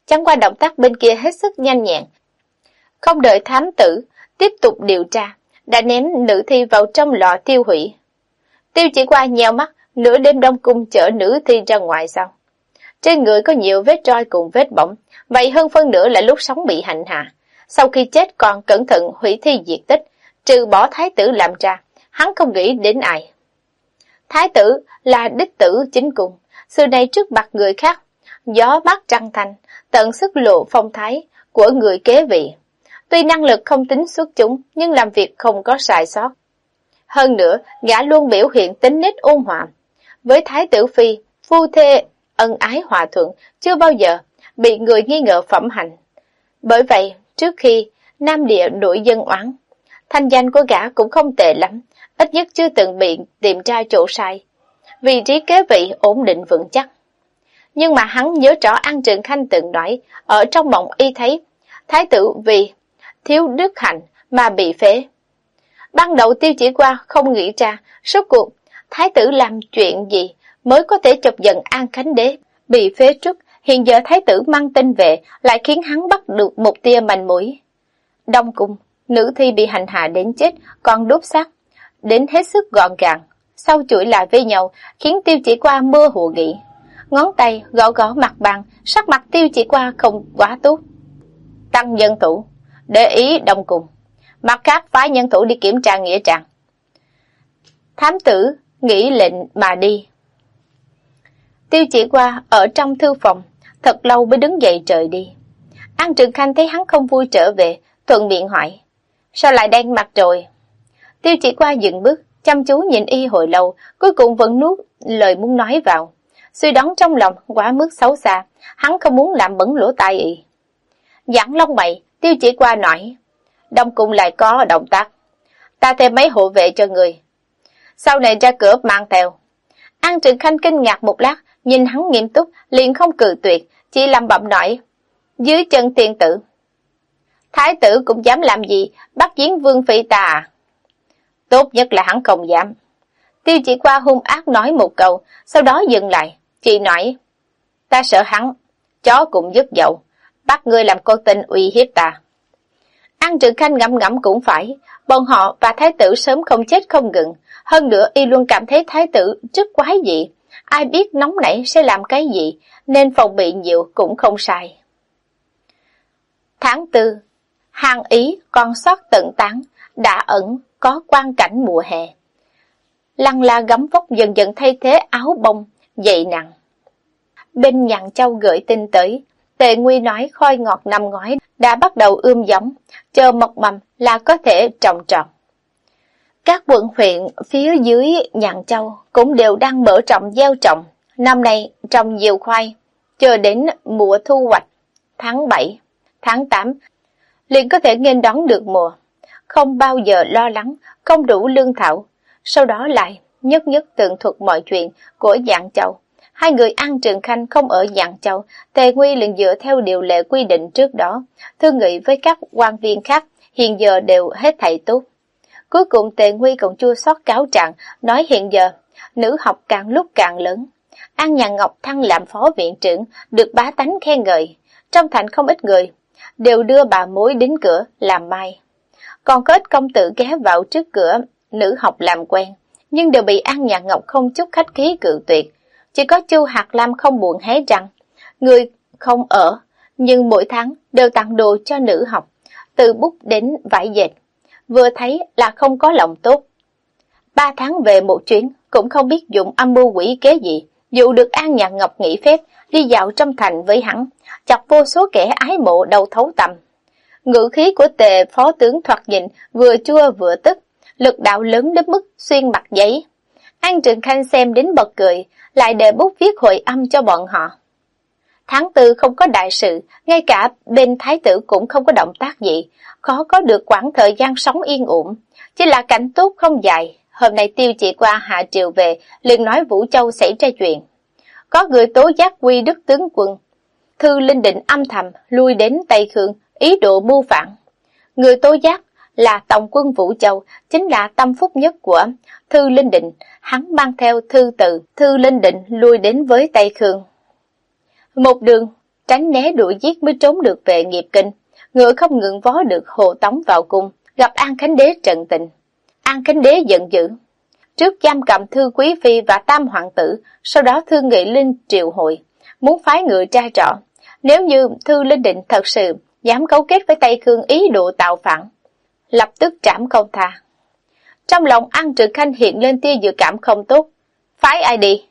Chẳng qua động tác bên kia hết sức nhanh nhẹn. Không đợi thám tử tiếp tục điều tra, đã ném nữ thi vào trong lò tiêu hủy. Tiêu Chỉ Qua nheo mắt, nửa đêm Đông Cung chở nữ thi ra ngoài sao? Trên người có nhiều vết roi cùng vết bỏng, vậy hơn phân nửa là lúc sống bị hành hạ. Sau khi chết còn cẩn thận hủy thi diệt tích, trừ bỏ thái tử làm ra, hắn không nghĩ đến ai. Thái tử là đích tử chính cung, xưa nay trước mặt người khác, gió mát trăng thanh, tận sức lộ phong thái của người kế vị. Tuy năng lực không tính xuất chúng, nhưng làm việc không có sai sót. Hơn nữa, gã luôn biểu hiện tính nết ôn hòa. Với thái tử phi, phu thê ân ái hòa thuận, chưa bao giờ bị người nghi ngờ phẩm hành. Bởi vậy, trước khi Nam Địa nổi dân oán, thanh danh của gã cũng không tệ lắm, ít nhất chưa từng bị tìm ra chỗ sai. Vị trí kế vị ổn định vững chắc. Nhưng mà hắn nhớ rõ An Trường Khanh từng nói, ở trong mộng y thấy, thái tử vì thiếu đức hạnh mà bị phế. Ban đầu Tiêu Chỉ Qua không nghĩ ra, rốt cuộc, thái tử làm chuyện gì mới có thể chọc giận An Khánh Đế, bị phế truất. Hiện giờ thái tử mang tin về, lại khiến hắn bắt được một tia manh mối. Đông Cung, nữ thi bị hành hạ đến chết, còn đốt xác, đến hết sức gọn gàng. Sau chuỗi lại với nhau, khiến Tiêu Chỉ Qua mơ hồ nghĩ. Ngón tay gõ gõ mặt bàn, sắc mặt Tiêu Chỉ Qua không quá tốt. Tăng nhân thủ, để ý Đông Cung. Mặt khác phái nhân thủ đi kiểm tra nghĩa trang. Thám tử nghĩ lệnh mà đi. Tiêu Chỉ Qua ở trong thư phòng, thật lâu mới đứng dậy trời đi. An Trường Khanh thấy hắn không vui trở về, thuận miệng hỏi, sao lại đen mặt rồi? Tiêu Chỉ Qua dừng bước, chăm chú nhìn y hồi lâu, cuối cùng vẫn nuốt lời muốn nói vào. Suy đoán trong lòng quá mức xấu xa, hắn không muốn làm bẩn lỗ tai y. Giãn lông mày, Tiêu Chỉ Qua nói, Đông Cung lại có động tác, ta thêm mấy hộ vệ cho người. Sau này ra cửa mang theo. An Trường Khanh kinh ngạc một lát, nhìn hắn nghiêm túc, liền không cự tuyệt, chỉ lẩm bẩm nói, dưới chân tiên tử. Thái tử cũng dám làm gì, bắt giếng vương phi ta à? Tốt nhất là hắn không dám. Tiêu Chỉ Qua hung ác nói một câu, sau đó dừng lại, chỉ nói, ta sợ hắn, chó cũng dứt dậu, bắt ngươi làm con tin uy hiếp ta. An Trường Khanh ngẫm ngẫm cũng phải, bọn họ và thái tử sớm không chết không ngừng, hơn nữa y luôn cảm thấy thái tử rất quái dị, ai biết nóng nảy sẽ làm cái gì, nên phòng bị nhiều cũng không sai. Tháng tư, Hàn Ý còn sót tận tán, đã ẩn có quang cảnh mùa hè. Lăng La gấm vóc dần dần thay thế áo bông, dày nặng. Bên Nhạn Châu gửi tin tới, Tề Nguy nói khoi ngọt năm ngoái đã bắt đầu ươm giống, chờ mọc mầm là có thể trồng trọt. Các quận huyện phía dưới Nhạn Châu cũng đều đang mở rộng gieo trồng, năm nay trồng nhiều khoai, chờ đến mùa thu hoạch, tháng bảy, tháng tám, liền có thể nghênh đón được mùa, không bao giờ lo lắng, không đủ lương thảo. Sau đó lại nhất nhất tường thuật mọi chuyện của Nhạn Châu. Hai người An Trường Khanh không ở Nhạn Châu, Tề Nguy liền dựa theo điều lệ quy định trước đó, thương nghị với các quan viên khác, hiện giờ đều hết thảy tốt. Cuối cùng Tề Nguy còn chua xót cáo trạng, nói hiện giờ, nữ học càng lúc càng lớn. An Nhàn Ngọc thăng làm phó viện trưởng, được bá tánh khen ngợi. Trong thành không ít người, đều đưa bà mối đến cửa làm mai. Còn có ít công tử ghé vào trước cửa nữ học làm quen, nhưng đều bị An Nhàn Ngọc không chút khách khí cự tuyệt. Chỉ có Chu Hạt Lam không buồn hé răng, người không ở, nhưng mỗi tháng đều tặng đồ cho nữ học, từ bút đến vải dệt. Vừa thấy là không có lòng tốt. Ba tháng về một chuyến, cũng không biết dùng âm mưu quỷ kế gì, dụ được An Nhàn Ngọc nghỉ phép, đi dạo trong thành với hắn, chọc vô số kẻ ái mộ đầu thấu tầm. Ngữ khí của Tề phó tướng thoạt nhìn vừa chua vừa tức, lực đạo lớn đến mức xuyên mặt giấy. An Trường Khanh xem đến bật cười, lại đề bút viết hồi âm cho bọn họ. Tháng tư không có đại sự, ngay cả bên thái tử cũng không có động tác gì, khó có được quãng thời gian sống yên ổn. Chỉ là cảnh tốt không dài, hôm nay Tiêu Chỉ Qua hạ triều về, liền nói Vũ Châu xảy ra chuyện. Có người tố giác Quy Đức tướng quân, Thư Linh Định âm thầm lui đến Tây Khương, ý đồ mưu phản. Người tố giác là tổng quân Vũ Châu, chính là tâm phúc nhất của Thư Linh Định, hắn mang theo thư từ Thư Linh Định lui đến với Tây Khương. Một đường tránh né đuổi giết mới trốn được về nghiệp kinh. Ngựa không ngừng vó được Hồ Tống vào cung, gặp An Khánh Đế trận tình. An Khánh Đế giận dữ, trước giam cầm Thư Quý Phi và Tam Hoàng tử, sau đó Thư Nghị Linh triệu hội, muốn phái người tra rõ. Nếu như Thư Linh Định thật sự dám cấu kết với Tây Khương ý đồ tạo phản, lập tức trảm không tha. Trong lòng An Trực Khanh hiện lên tia dự cảm không tốt. Phái ai đi?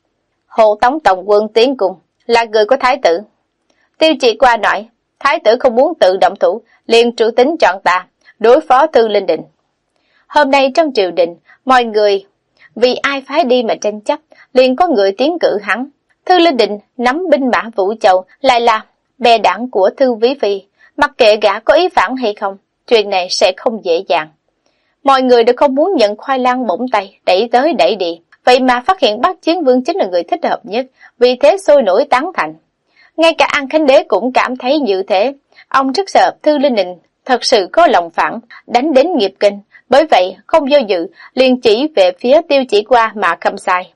Hộ Tống tổng quân tiến cung, là người của Thái tử. Tiêu Chỉ Qua nói, Thái tử không muốn tự động thủ, liền chủ tính chọn ta, đối phó Thư Linh Định. Hôm nay trong triều đình, mọi người vì ai phái đi mà tranh chấp, liền có người tiến cử hắn. Thư Linh Định nắm binh mã Vũ Châu, lại là bè đảng của Thư Quý Phi, mặc kệ gã có ý phản hay không, chuyện này sẽ không dễ dàng. Mọi người đều không muốn nhận khoai lang bổng tay, đẩy tới đẩy đi, vậy mà phát hiện Bắc Chiến Vương chính là người thích hợp nhất, vì thế sôi nổi tán thành. Ngay cả An Khánh Đế cũng cảm thấy như thế, ông rất sợ Thư Linh Định thật sự có lòng phản, đánh đến nghiệp kinh, bởi vậy không do dự, liền chỉ về phía Tiêu Chỉ Qua mà khâm sai.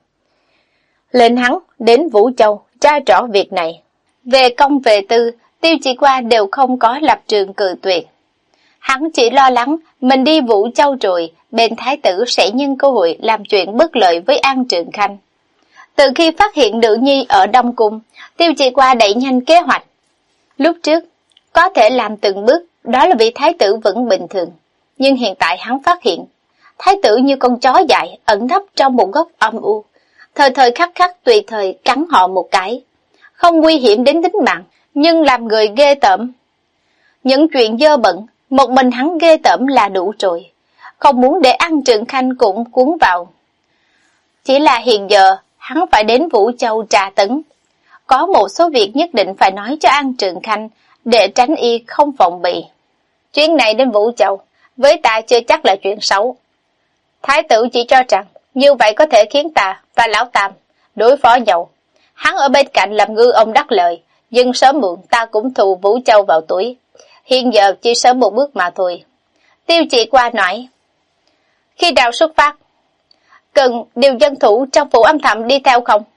Lệnh hắn đến Vũ Châu tra rõ việc này. Về công về tư, Tiêu Chỉ Qua đều không có lập trường cự tuyệt. Hắn chỉ lo lắng mình đi Vũ Châu rồi, bên thái tử sẽ nhân cơ hội làm chuyện bất lợi với An Trường Khanh. Từ khi phát hiện nữ nhi ở Đông Cung, Tiêu Chỉ Qua đẩy nhanh kế hoạch. Lúc trước, có thể làm từng bước, đó là vì thái tử vẫn bình thường. Nhưng hiện tại hắn phát hiện, thái tử như con chó dại ẩn nấp trong một góc âm u, thời thời khắc khắc tùy thời cắn họ một cái. Không nguy hiểm đến tính mạng, nhưng làm người ghê tởm. Những chuyện dơ bẩn, một mình hắn ghê tởm là đủ rồi, không muốn để An Trường Khanh cũng cuốn vào. Chỉ là hiện giờ, hắn phải đến Vũ Châu tra tấn. Có một số việc nhất định phải nói cho An Trường Khanh, để tránh y không phòng bị. Chuyến này đến Vũ Châu, với ta chưa chắc là chuyện xấu. Thái tử chỉ cho rằng, như vậy có thể khiến ta và Lão Tam đối phó nhau. Hắn ở bên cạnh làm ngư ông đắc lợi, nhưng sớm muộn ta cũng thù Vũ Châu vào túi. Hiện giờ chỉ sớm một bước mà thôi. Tiêu Chỉ Qua nói, khi nào xuất phát? Cần điều dân thủ trong phủ âm thầm đi theo không?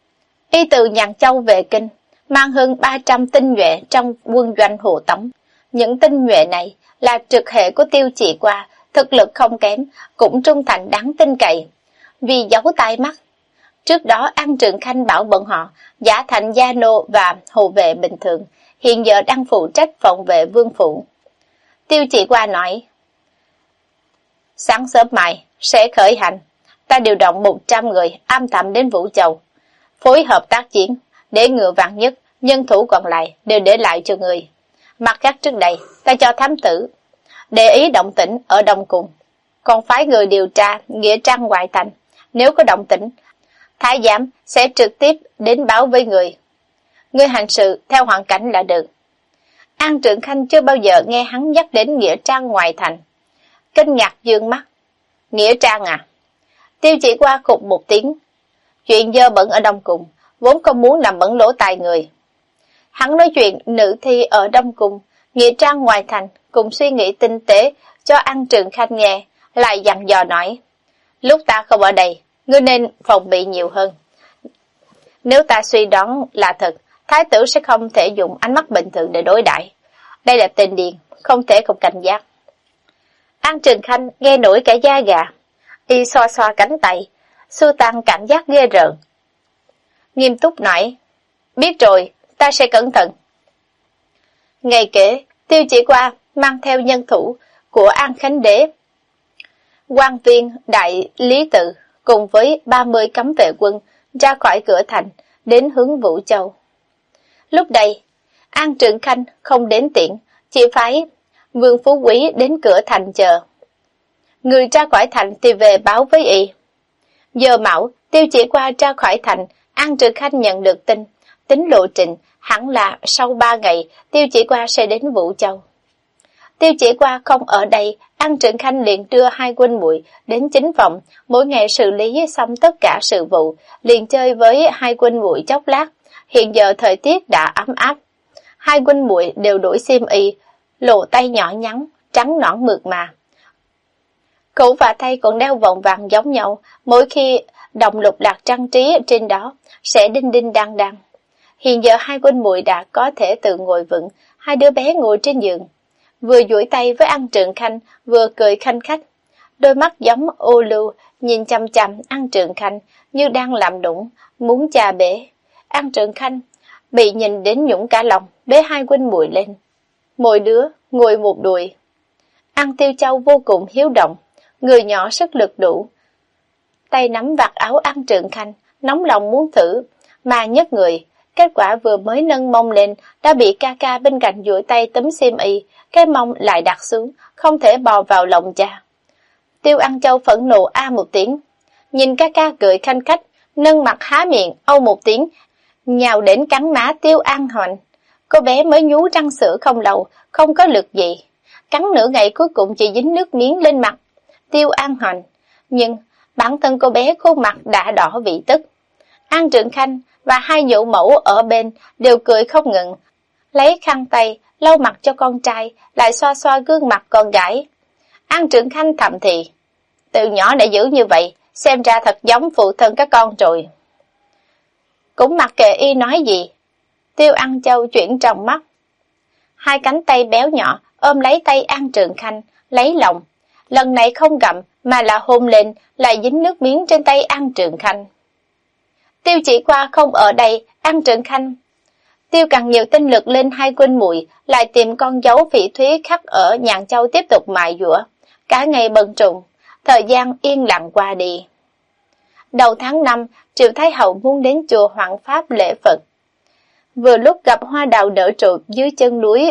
Y từ Nhàn Châu về Kinh, mang hơn ba trăm tinh nhuệ trong quân doanh Hồ Tống. Những tinh nhuệ này là trực hệ của Tiêu Chỉ Qua, thực lực không kém, cũng trung thành đáng tin cậy. Vì giấu tai mắt, trước đó An Trường Khanh bảo bọn họ giả thành gia nô và hộ vệ bình thường, hiện giờ đang phụ trách phòng vệ vương phủ. Tiêu Chỉ Qua nói, sáng sớm mai sẽ khởi hành, ta điều động một trăm người âm thầm đến Vũ Châu, phối hợp tác chiến, để ngựa vạn nhất, nhân thủ còn lại đều để lại cho người. Mặt khác trước đây, ta cho thám tử để ý động tĩnh ở Đông Cung, còn phái người điều tra nghĩa trang ngoại thành, nếu có động tĩnh, thái giám sẽ trực tiếp đến báo với người. Người hành sự theo hoàn cảnh là được. An Trường Khanh chưa bao giờ nghe hắn nhắc đến nghĩa trang ngoại thành, kinh ngạc dương mắt. Nghĩa trang à? Tiêu Chỉ Qua khục một tiếng. Chuyện dơ bẩn ở Đông Cung, vốn không muốn làm bẩn lỗ tai người. Hắn nói chuyện nữ thi ở Đông Cung, nghĩa trang ngoài thành, cùng suy nghĩ tinh tế cho An Trường Khanh nghe, lại dặn dò nói, lúc ta không ở đây, ngươi nên phòng bị nhiều hơn. Nếu ta suy đoán là thật, thái tử sẽ không thể dùng ánh mắt bình thường để đối đãi. Đây là tên điên, không thể không cảnh giác. An Trường Khanh nghe nổi cả da gà, y xoa xoa cánh tay, xua tan cảm giác ghê rợn. Nghiêm túc nói, biết rồi, ta sẽ cẩn thận. Ngày kế, Tiêu Chỉ Qua mang theo nhân thủ của An Khánh Đế, quan viên đại lý tự cùng với ba mươi cấm vệ quân ra khỏi cửa thành đến hướng Vũ Châu. Lúc đây, An Trường Khanh không đến tiện, chỉ phái Vương Phú Quý đến cửa thành chờ. Người ra khỏi thành thì về báo với y. Giờ mão, Tiêu Chỉ Qua ra khỏi thành, An Trường Khanh nhận được tin, tính lộ trình hẳn là sau ba ngày Tiêu Chỉ Qua sẽ đến Vũ Châu. Tiêu Chỉ Qua không ở đây, An Trường Khanh liền đưa hai huynh muội đến chính phòng, mỗi ngày xử lý xong tất cả sự vụ, liền chơi với hai huynh muội chốc lát. Hiện giờ thời tiết đã ấm áp, hai huynh muội đều đổi xiêm y, lộ tay nhỏ nhắn, trắng nõn mượt mà. Cổ và tay còn đeo vòng vàng giống nhau, mỗi khi đồng lục lạc trang trí trên đó sẽ đinh đinh đăng đăng. Hiện giờ hai huynh muội đã có thể tự ngồi vững, hai đứa bé ngồi trên giường, vừa duỗi tay với An Trượng Khanh, vừa cười khanh khách. Đôi mắt giống ô lưu nhìn chằm chằm An Trượng Khanh như đang làm nũng, muốn chà bể. An Trượng Khanh bị nhìn đến nhũng cả lòng, bế hai huynh muội lên. Mỗi đứa ngồi một đùi. An Tiêu Châu vô cùng hiếu động, người nhỏ sức lực đủ. Tay nắm vạt áo An Trượng Khanh, nóng lòng muốn thử, mà nhấc người. Kết quả vừa mới nâng mông lên, đã bị ca ca bên cạnh duỗi tay túm xiêm y, cái mông lại đặt xuống, không thể bò vào lòng cha. Tiêu An Châu phẫn nộ a một tiếng, nhìn ca ca cười khanh khách, nâng mặt há miệng, âu một tiếng, nhào đến cắn má Tiêu An Hoành. Cô bé mới nhú răng sữa không lâu, không có lực gì, cắn nửa ngày cuối cùng chỉ dính nước miếng lên mặt Tiêu An Hoành, nhưng bản thân cô bé khuôn mặt đã đỏ vì tức. An Trượng Khanh và hai nhũ mẫu ở bên đều cười không ngừng, lấy khăn tay lau mặt cho con trai, lại xoa xoa gương mặt con gái. An Trượng Khanh thầm thì, từ nhỏ đã giữ như vậy, xem ra thật giống phụ thân các con rồi. Cũng mặc kệ y nói gì, Tiêu An Châu chuyển trong mắt, hai cánh tay béo nhỏ ôm lấy tay An Trượng Khanh, lấy lòng. Lần này không gặm mà là hôn lên, lại dính nước miếng trên tay An Trượng Khanh. Tiêu Chỉ Qua không ở đây, An Trượng Khanh tiêu càng nhiều tinh lực lên hai huynh muội, lại tìm con dấu Phỉ Thúy khắc ở Nhạn Châu tiếp tục mài dũa. Cả ngày bận rộn, thời gian yên lặng qua đi. Đầu tháng năm, Triệu Thái Hậu muốn đến chùa Hoằng Pháp lễ Phật. Vừa lúc gặp hoa đào nở rộ dưới chân núi,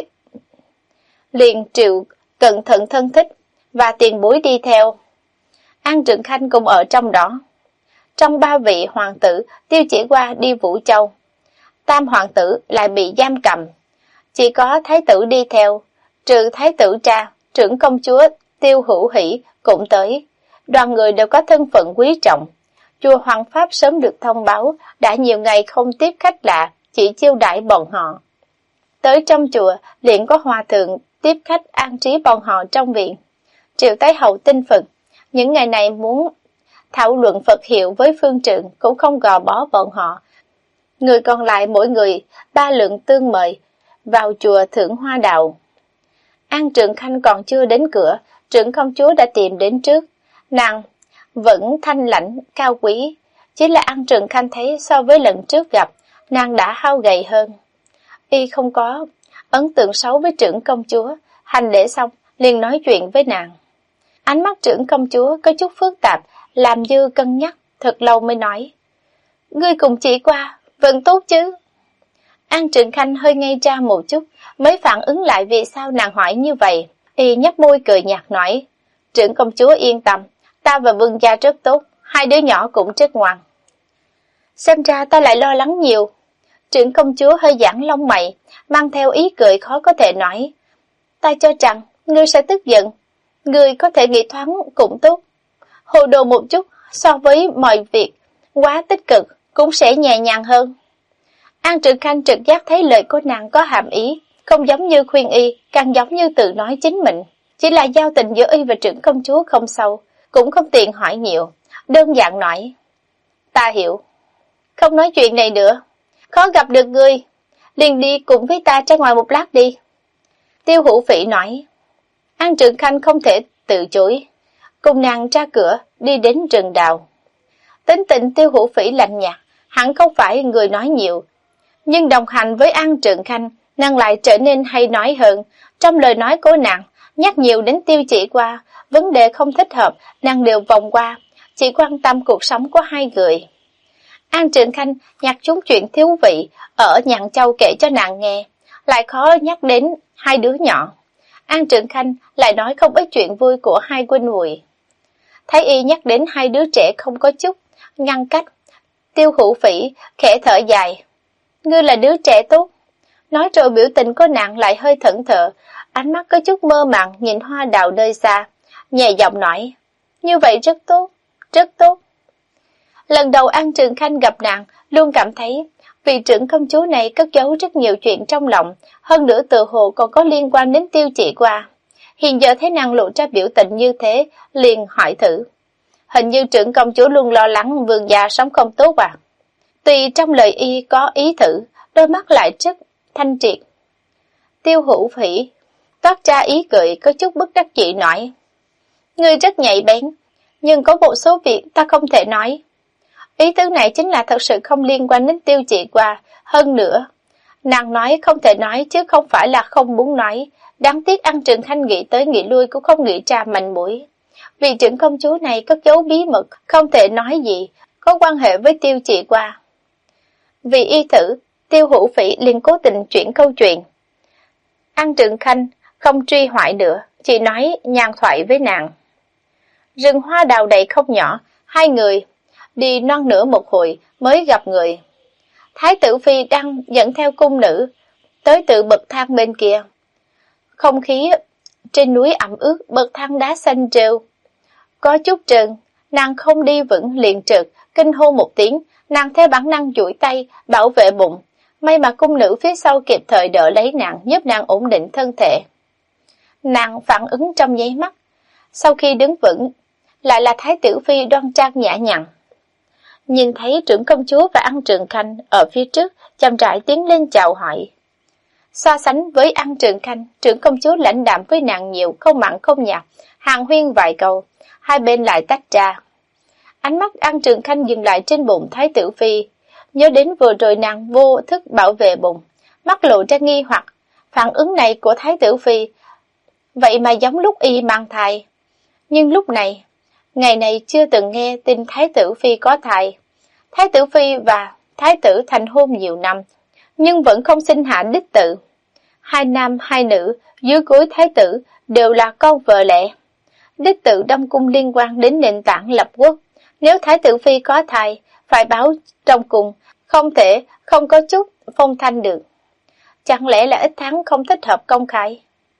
liền Triệu cẩn thận thân thích và tiền bối đi theo. An Trượng Khanh cũng ở trong đó. Trong ba vị hoàng tử, Tiêu Chỉ Qua đi Vũ Châu, tam hoàng tử lại bị giam cầm, chỉ có thái tử đi theo, trừ thái tử cha, trưởng công chúa Tiêu Hữu Hỷ cũng tới. Đoàn người đều có thân phận quý trọng. Chùa Hoằng Pháp sớm được thông báo, đã nhiều ngày không tiếp khách lạ, chỉ chiêu đãi bọn họ. Tới trong chùa, liền có hòa thượng tiếp khách an trí bọn họ trong viện. Triệu Thái Hậu tin Phật, những ngày này muốn thảo luận Phật hiệu với phương trượng, cũng không gò bó bọn họ. Người còn lại mỗi người ba lượng tương mời vào chùa thưởng hoa đào. An Trượng Khanh còn chưa đến cửa, trưởng công chúa đã tìm đến trước. Nàng vẫn thanh lãnh cao quý, chỉ là An Trượng Khanh thấy so với lần trước gặp, nàng đã hao gầy hơn. Y không có ấn tượng xấu với trưởng công chúa, hành lễ xong liền nói chuyện với nàng. Ánh mắt trưởng công chúa có chút phức tạp, làm Dư cân nhắc, thật lâu mới nói, ngươi cùng Chỉ Qua vẫn tốt chứ? An Trượng Khanh hơi ngây ra một chút, mới phản ứng lại vì sao nàng hỏi như vậy. Y nhếch môi cười nhạt nói, trưởng công chúa yên tâm, ta và vương gia rất tốt, hai đứa nhỏ cũng rất ngoan. Xem ra ta lại lo lắng nhiều. Trưởng công chúa hơi giãn lông mày, mang theo ý cười khó có thể nói, ta cho rằng ngươi sẽ tức giận, ngươi có thể nghĩ thoáng cũng tốt. Hồ đồ một chút, so với mọi việc quá tích cực cũng sẽ nhẹ nhàng hơn. An Trượng Khanh trực giác thấy lời của nàng có hàm ý, không giống như khuyên y, càng giống như tự nói chính mình. Chỉ là giao tình giữa y và trưởng công chúa không sâu, cũng không tiện hỏi nhiều, đơn giản nói, ta hiểu, không nói chuyện này nữa, khó gặp được ngươi, liền đi cùng với ta ra ngoài một lát đi. Tiêu Hữu Phỉ nói. An Trượng Khanh không thể từ chối, cùng nàng ra cửa đi đến rừng đào. Tính tình Tiêu Hữu Phỉ lạnh nhạt, hẳn không phải người nói nhiều, nhưng đồng hành với An Trượng Khanh, nàng lại trở nên hay nói hơn. Trong lời nói của nàng nhắc nhiều đến Tiêu Chỉ Qua, vấn đề không thích hợp nàng đều vòng qua, chỉ quan tâm cuộc sống của hai người. An Trượng Khanh nhắc chúng chuyện thú vị ở Nhạn Châu kể cho nàng nghe, lại khó nhắc đến hai đứa nhỏ. An Trượng Khanh lại nói không ít chuyện vui của hai huynh muội. Thấy y nhắc đến hai đứa trẻ không có chút ngăn cách, Tiêu Hữu Phỉ khẽ thở dài, ngươi là đứa trẻ tốt. Nói rồi biểu tình của nàng lại hơi thẫn thờ, ánh mắt có chút mơ màng nhìn hoa đào nơi xa, nhẹ giọng nói, như vậy rất tốt, rất tốt. Lần đầu An Trượng Khanh gặp nàng, luôn cảm thấy vị trưởng công chúa này cất giấu rất nhiều chuyện trong lòng, hơn nữa tự hồ còn có liên quan đến Tiêu Chỉ Qua. Hiện giờ thấy nàng lộ ra biểu tình như thế, liền hỏi thử, hình như trưởng công chúa luôn lo lắng vương gia sống không tốt à? Tuy trong lời y có ý thử, đôi mắt lại rất thanh triệt. Tiêu Hữu Phỉ toát ra ý cười có chút bất đắc dĩ nói: Ngươi rất nhạy bén, nhưng có một số việc ta không thể nói. Ý tứ này chính là thật sự không liên quan đến Tiêu Chỉ Qua. Hơn nữa, nàng nói không thể nói chứ không phải là không muốn nói. Đáng tiếc An Trường Khanh nghĩ tới nghĩ lui cũng không nghĩ ra manh mối. Vì trưởng công chúa này cất giấu bí mật, không thể nói gì, có quan hệ với Tiêu Chỉ Qua. Vì y thử, Tiêu Hữu Phỉ liền cố tình chuyển câu chuyện. An Trường Khanh không truy hoại nữa, chỉ nói nhàn thoại với nàng. Rừng hoa đào đầy không nhỏ, hai người đi non nửa một hồi mới gặp người. Thái tử phi đang dẫn theo cung nữ tới tự bậc thang bên kia. Không khí trên núi ẩm ướt, bậc thang đá xanh rêu có chút trơn, nàng không đi vững liền trượt, kinh hô một tiếng, nàng theo bản năng duỗi tay bảo vệ bụng. May mà cung nữ phía sau kịp thời đỡ lấy nàng, giúp nàng ổn định thân thể. Nàng phản ứng trong nháy mắt, sau khi đứng vững, lại là Thái tử phi đoan trang nhã nhặn. Nhìn thấy trưởng công chúa và An Trường Khanh ở phía trước, chậm rãi tiến lên chào hỏi. So sánh với An Trường Khanh, trưởng công chúa lãnh đạm với nàng nhiều, không mặn không nhạt, hàn huyên vài câu, hai bên lại tách ra. Ánh mắt An Trường Khanh dừng lại trên bụng Thái tử phi, nhớ đến vừa rồi nàng vô thức bảo vệ bụng, mắt lộ ra nghi hoặc, phản ứng này của Thái tử phi, vậy mà giống lúc y mang thai. Nhưng lúc này, ngày này chưa từng nghe tin Thái tử phi có thai. Thái tử phi và Thái tử thành hôn nhiều năm, nhưng vẫn không sinh hạ đích tử. Hai nam hai nữ dưới gối Thái tử đều là con vợ lẽ. Đích tử đông cung liên quan đến nền tảng lập quốc. Nếu Thái tử phi có thai, phải báo trong cung, không thể không có chút phong thanh được. Chẳng lẽ là ít tháng không thích hợp công khai?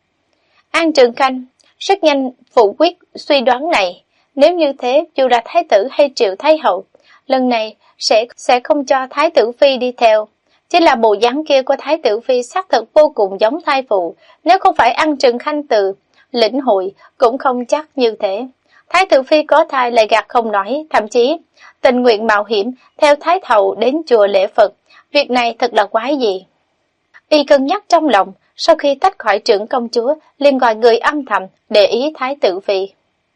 An Trường Khanh rất nhanh phủ quyết suy đoán này. Nếu như thế, dù là Thái tử hay Triệu Thái hậu, lần này sẽ sẽ không cho Thái tử phi đi theo. Chỉ là bộ dáng kia của Thái tử phi xác thực vô cùng giống thai phụ, nếu không phải An Trường Khanh từ lĩnh hội cũng không chắc như thế. Thái tử phi có thai lại gạt không nói, thậm chí tình nguyện mạo hiểm theo Thái hậu đến chùa lễ Phật, việc này thật là quái gì. Y cân nhắc trong lòng, sau khi tách khỏi trưởng công chúa, liền gọi người âm thầm để ý Thái tử phi.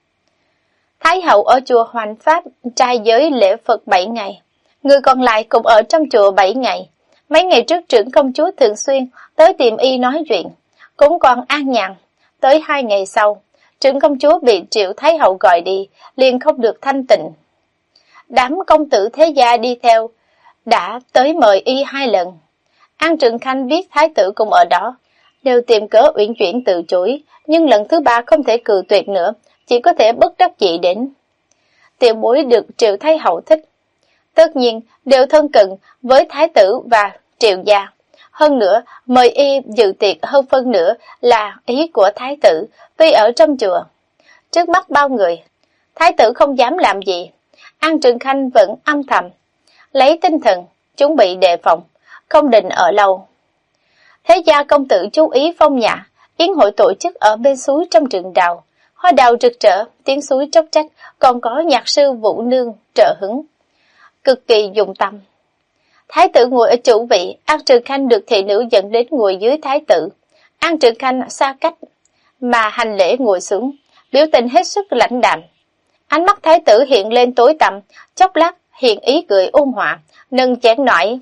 Thái hậu ở chùa Hoành Pháp trai giới lễ Phật bảy ngày, người còn lại cũng ở trong chùa bảy ngày. Mấy ngày trước trưởng công chúa thường xuyên tới tìm y nói chuyện, cũng còn an nhàn. Tới hai ngày sau, trưởng công chúa bị Triệu Thái hậu gọi đi, liền không được thanh tịnh. Đám công tử thế gia đi theo, đã tới mời y hai lần. An Trường Khanh biết Thái tử cũng ở đó, đều tìm cớ uyển chuyển từ chối, nhưng lần thứ ba không thể cự tuyệt nữa, chỉ có thể bất đắc dĩ đến. Tiểu bối được Triệu Thái hậu thích, tất nhiên đều thân cận với Thái tử và Triệu gia. Hơn nữa, mời y dự tiệc hơn phân nữa là ý của Thái tử, tuy ở trong chùa. Trước mắt bao người, Thái tử không dám làm gì. An Trường Khanh vẫn âm thầm, lấy tinh thần, chuẩn bị đề phòng, không định ở lâu. Thế gia công tử chú ý phong nhã, yến hội tổ chức ở bên suối trong rừng đào. Hoa đào rực rỡ, tiếng suối tróc trách, còn có nhạc sư Vũ Nương trợ hứng, cực kỳ dụng tâm. Thái tử ngồi ở chủ vị, An Trường Khanh được thị nữ dẫn đến ngồi dưới thái tử. An Trường Khanh xa cách mà hành lễ ngồi xuống, biểu tình hết sức lãnh đạm. Ánh mắt thái tử hiện lên tối tăm, chốc lát hiện ý cười ôn hòa, nâng chén nói: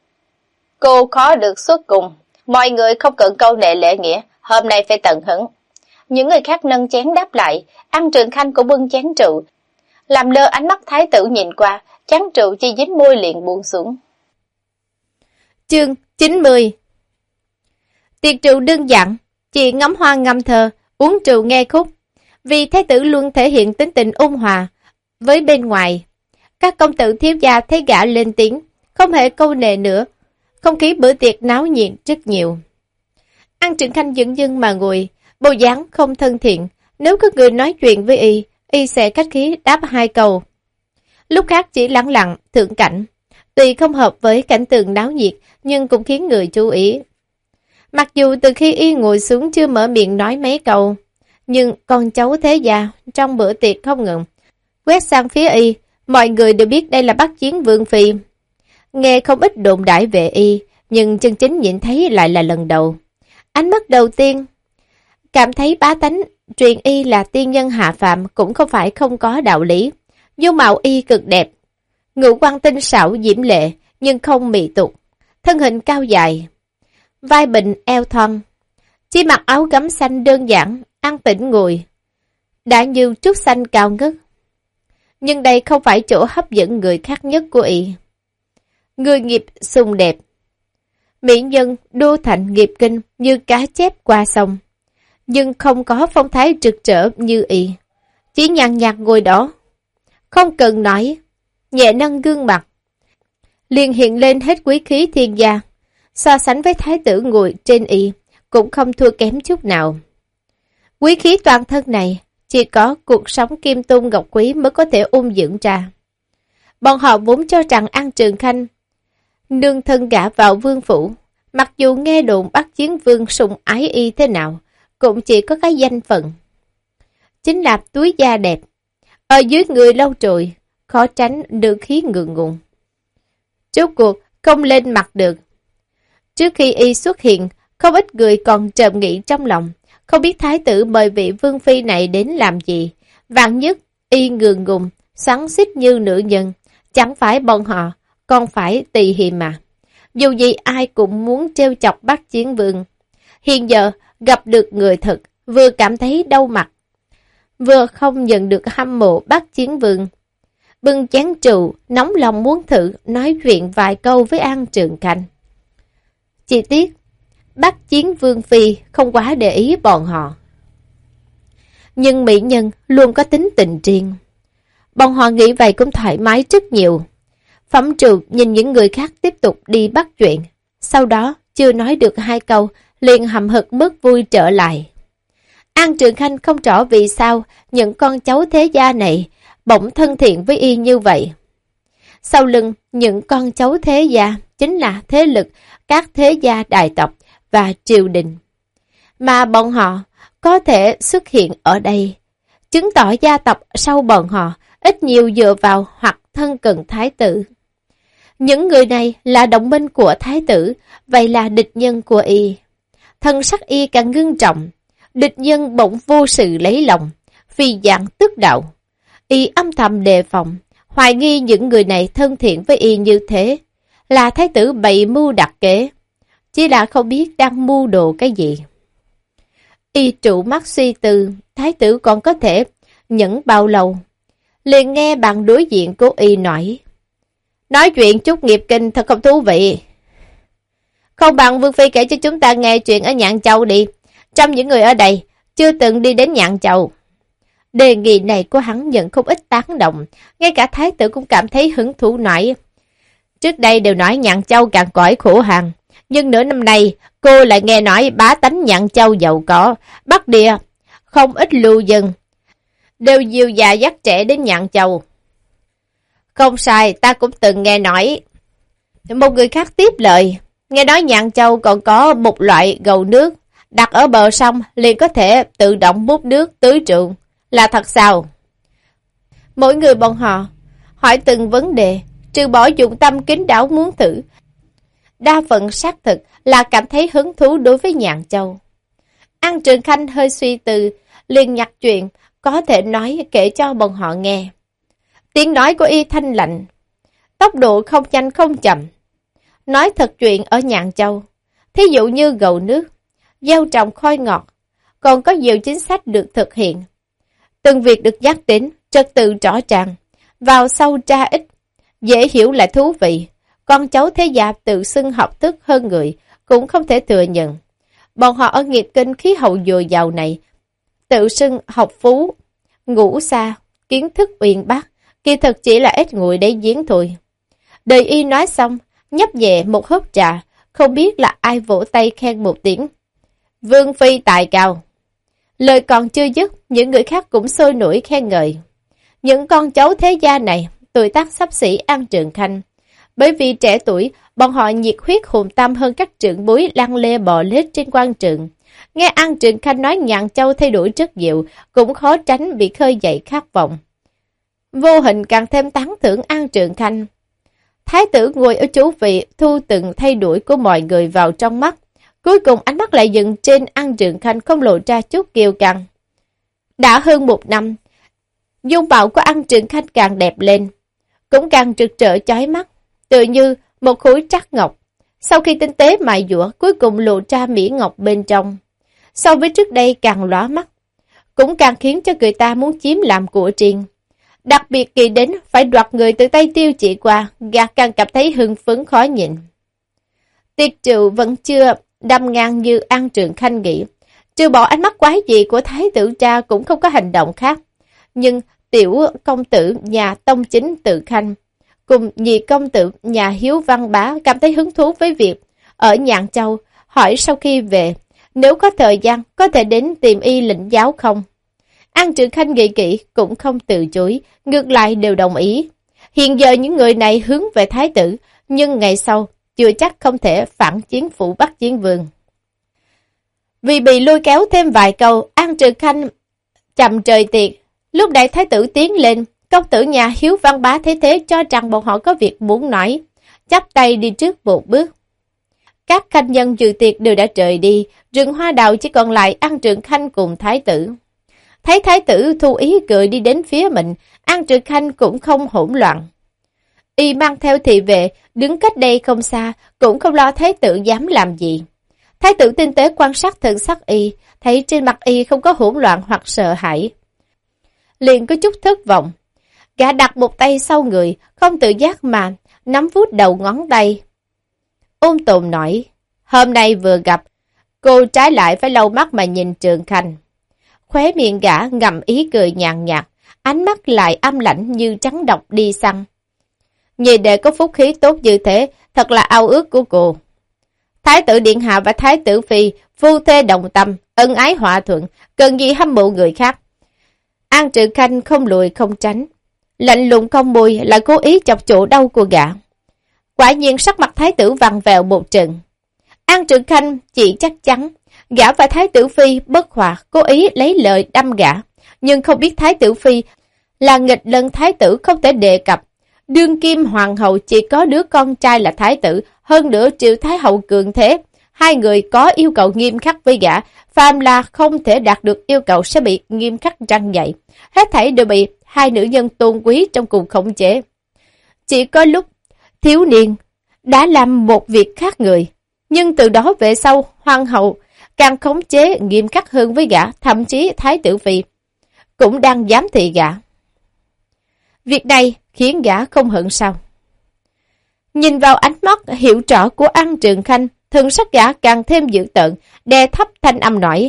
Cô khó được xuất cùng, mọi người không cần câu nệ lễ nghĩa, hôm nay phải tận hứng. Những người khác nâng chén đáp lại, An Trường Khanh cũng bưng chén rượu, làm lơ ánh mắt thái tử nhìn qua, chén rượu chỉ dính môi liền buông xuống. Chương chín mươi. Tiệc rượu đơn giản, chỉ ngắm hoa ngâm thơ, uống rượu nghe khúc. Vì thái tử luôn thể hiện tính tình ôn hòa với bên ngoài, các công tử thiếu gia thấy gã lên tiếng, không hề câu nệ nữa. Không khí bữa tiệc náo nhiệt rất nhiều. An Trường Khanh dửng dưng mà ngồi, bộ dáng không thân thiện. Nếu có người nói chuyện với y, y sẽ khách khí đáp hai câu. Lúc khác chỉ lặng lặng thượng cảnh, tuy không hợp với cảnh tượng náo nhiệt nhưng cũng khiến người chú ý. Mặc dù từ khi y ngồi xuống chưa mở miệng nói mấy câu, nhưng con cháu thế gia trong bữa tiệc không ngừng quét sang phía y. Mọi người đều biết đây là Bắc Chiến Vương phi, nghe không ít đồn đại về y, nhưng chân chính nhìn thấy lại là lần đầu. Ánh mắt đầu tiên, cảm thấy bá tánh truyền y là tiên nhân hạ phàm cũng không phải không có đạo lý. Dung mạo y cực đẹp, ngũ quan tinh xảo diễm lệ nhưng không mị tục, thân hình cao dài, vai bình eo thon, chỉ mặc áo gấm xanh đơn giản, an tĩnh ngồi, đã như trúc xanh cao ngất. Nhưng đây không phải chỗ hấp dẫn người khác nhất của y. Người nghiệp sùng đẹp, mỹ nhân đô thành nghiệp kinh như cá chép qua sông, nhưng không có phong thái trực trở như y, chỉ nhàn nhạt ngồi đó, không cần nói, nhẹ nâng gương mặt, liền hiện lên hết quý khí thiên gia, so sánh với thái tử ngồi trên y, cũng không thua kém chút nào. Quý khí toàn thân này, chỉ có cuộc sống kim tôn ngọc quý mới có thể ung dưỡng ra. Bọn họ vốn cho rằng An Trường Khanh nương thân gả vào vương phủ, mặc dù nghe đồn Bắc Chiến Vương sùng ái y thế nào, cũng chỉ có cái danh phận. Chính là túi da đẹp, ở dưới người lâu trội, khó tránh được khí ngượng ngùng. Rốt cuộc không lên mặt được. Trước khi y xuất hiện, không ít người còn trộm nghĩ trong lòng, không biết thái tử mời vị vương phi này đến làm gì. Vạn nhất, y ngượng ngùng, xoắn xít như nữ nhân, chẳng phải bọn họ, còn phải tỳ hiềm mà. Dù gì ai cũng muốn trêu chọc Bắc Chiến Vương. Hiện giờ, gặp được người thật, vừa cảm thấy đau mặt, vừa không nhận được hâm mộ Bắc Chiến Vương. Bưng chén rượu, nóng lòng muốn thử, nói chuyện vài câu với An Trường Khanh. Chỉ tiếc, Bắc Chiến Vương phi không quá để ý bọn họ. Nhưng mỹ nhân luôn có tính tình riêng. Bọn họ nghĩ vậy cũng thoải mái rất nhiều. Phẩm trù nhìn những người khác tiếp tục đi bắt chuyện. Sau đó, chưa nói được hai câu, liền hậm hực mất vui trở lại. An Trường Khanh không rõ vì sao những con cháu thế gia này bỗng thân thiện với y như vậy. Sau lưng, những con cháu thế gia chính là thế lực các thế gia đại tộc và triều đình. Mà bọn họ có thể xuất hiện ở đây, chứng tỏ gia tộc sau bọn họ ít nhiều dựa vào hoặc thân cận thái tử. Những người này là đồng minh của thái tử, vậy là địch nhân của y. Thân sắc y càng ngưng trọng, địch nhân bỗng vô sự lấy lòng, phi dạng tức đạo. Y âm thầm đề phòng, hoài nghi những người này thân thiện với y như thế, là thái tử bày mưu đặc kế, chỉ là không biết đang mưu đồ cái gì. Y trụ mắt suy tư, thái tử còn có thể nhẫn bao lâu. Liền nghe bạn đối diện của y nói, nói chuyện chút nghiệp kinh thật không thú vị. Không bằng Vương Phi kể cho chúng ta nghe chuyện ở Nhạn Châu đi. Trong những người ở đây, chưa từng đi đến Nhạn Châu. Đề nghị này của hắn nhận không ít tán động, ngay cả thái tử cũng cảm thấy hứng thú nổi. Trước đây đều nói Nhạn Châu càng cõi khổ hàng, nhưng nửa năm nay cô lại nghe nói bá tánh Nhạn Châu giàu có, Bắc Địa, không ít lưu dân, đều dìu già dắt trẻ đến Nhạn Châu. Không sai, ta cũng từng nghe nói. Một người khác tiếp lời, nghe nói Nhạn Châu còn có một loại gầu nước, đặt ở bờ sông liền có thể tự động múc nước tưới trượng, là thật sao? Mỗi người bọn họ hỏi từng vấn đề, trừ bỏ dụng tâm kín đáo muốn thử, đa phần xác thực là cảm thấy hứng thú đối với Nhạn Châu. An Trường Khanh hơi suy tư, liền nhặt chuyện có thể nói kể cho bọn họ nghe. Tiếng nói của y thanh lạnh, tốc độ không nhanh không chậm. Nói thật chuyện ở Nhạn Châu, thí dụ như gầu nước, gieo trồng khoai ngọt, còn có nhiều chính sách được thực hiện. Từng việc được nhắc đến, trật tự rõ ràng, vào sâu tra ít, dễ hiểu lại thú vị. Con cháu thế gia tự xưng học thức hơn người, cũng không thể thừa nhận. Bọn họ ở nghiệp kinh khí hậu dồi dào này, tự xưng học phú, ngủ xa, kiến thức uyên bác, kỳ thực chỉ là ít nguội để giếng thôi. Đời y nói xong, nhấp nhẹ một hớp trà, không biết là ai vỗ tay khen một tiếng. Vương Phi tài cao. Lời còn chưa dứt, những người khác cũng sôi nổi khen ngợi. Những con cháu thế gia này, tuổi tác xấp xỉ An Trường Khanh. Bởi vì trẻ tuổi, bọn họ nhiệt huyết hùng tâm hơn các trưởng bối lăn lê bò lết trên quan trường. Nghe An Trường Khanh nói Nhạn Châu thay đổi rất nhiều, cũng khó tránh bị khơi dậy khát vọng. Vô hình càng thêm tán thưởng An Trường Khanh. Thái tử ngồi ở chủ vị thu từng thay đổi của mọi người vào trong mắt. Cuối cùng ánh mắt lại dừng trên An Trường Khanh không lộ ra chút kiêu căng. Đã hơn một năm, dung mạo của An Trường Khanh càng đẹp lên, cũng càng rực rỡ chói mắt, tự như một khối trắc ngọc. Sau khi tinh tế mài dũa, cuối cùng lộ ra mỹ ngọc bên trong. So với trước đây càng lóa mắt, cũng càng khiến cho người ta muốn chiếm làm của riêng. Đặc biệt kỳ đến phải đoạt người từ tay Tiêu Chỉ qua, gã càng cảm thấy hưng phấn khó nhịn. Tiệc rượu vẫn chưa đâm ngang như An Trường Khanh nghĩ. Trừ bỏ ánh mắt quái dị của thái tử cha cũng không có hành động khác. Nhưng tiểu công tử nhà Tông Chính Tự Khanh cùng nhị công tử nhà Hiếu Văn Bá cảm thấy hứng thú với việc ở Nhạn Châu, hỏi sau khi về, nếu có thời gian có thể đến tìm y lĩnh giáo không? An Trường Khanh nghĩ kỹ cũng không từ chối, ngược lại đều đồng ý. Hiện giờ những người này hướng về thái tử, nhưng ngày sau chưa chắc không thể phản chiến phủ Bắc Chiến Vương. Vì bị lôi kéo thêm vài câu, An Trường Khanh chậm trời tiệc. Lúc này thái tử tiến lên, công tử nhà Hiếu Văn Bá thế thế cho rằng bọn họ có việc muốn nói, chắp tay đi trước một bước. Các khách nhân dự tiệc đều đã rời đi, rừng hoa đào chỉ còn lại An Trường Khanh cùng thái tử. Thấy thái tử thu ý cười đi đến phía mình, An Trường Khanh cũng không hỗn loạn. Y mang theo thị vệ, đứng cách đây không xa, cũng không lo thái tử dám làm gì. Thái tử tinh tế quan sát thần sắc y, thấy trên mặt y không có hỗn loạn hoặc sợ hãi. Liền có chút thất vọng. Gã đặt một tay sau người, không tự giác mà, nắm vuốt đầu ngón tay. Ôn Tồn nói, hôm nay vừa gặp, cô trái lại phải lau mắt mà nhìn Trường Khanh. Khóe miệng gã ngậm ý cười nhàn nhạt, ánh mắt lại âm lãnh như trắng độc đi săn. Nhị đệ có phúc khí tốt như thế, thật là ao ước của cô. Thái tử Điện Hạ và Thái tử Phi, phu thê đồng tâm, ân ái hòa thuận, cần gì hâm mộ người khác. An Trường Khanh không lùi không tránh, lạnh lùng cong môi lại cố ý chọc chỗ đau của gã. Quả nhiên sắc mặt thái tử vằn vẹo một trận. An Trường Khanh chỉ chắc chắn, gã và Thái tử Phi bất hòa, cố ý lấy lời đâm gã, nhưng không biết Thái tử Phi là nghịch lân thái tử không thể đề cập. Đương kim hoàng hậu chỉ có đứa con trai là thái tử, hơn nữa Triệu Thái hậu cường thế. Hai người có yêu cầu nghiêm khắc với gã, phàm là không thể đạt được yêu cầu sẽ bị nghiêm khắc răn dạy. Hết thảy đều bị hai nữ nhân tôn quý trong cùng khống chế. Chỉ có lúc thiếu niên đã làm một việc khác người, nhưng từ đó về sau hoàng hậu càng khống chế nghiêm khắc hơn với gã, thậm chí Thái tử Phi cũng đang giám thị gã. Việc này khiến gã không hận sao. Nhìn vào ánh mắt hiểu rõ của An Trường Khanh, thần sắc gã càng thêm dữ tợn, đè thấp thanh âm nói.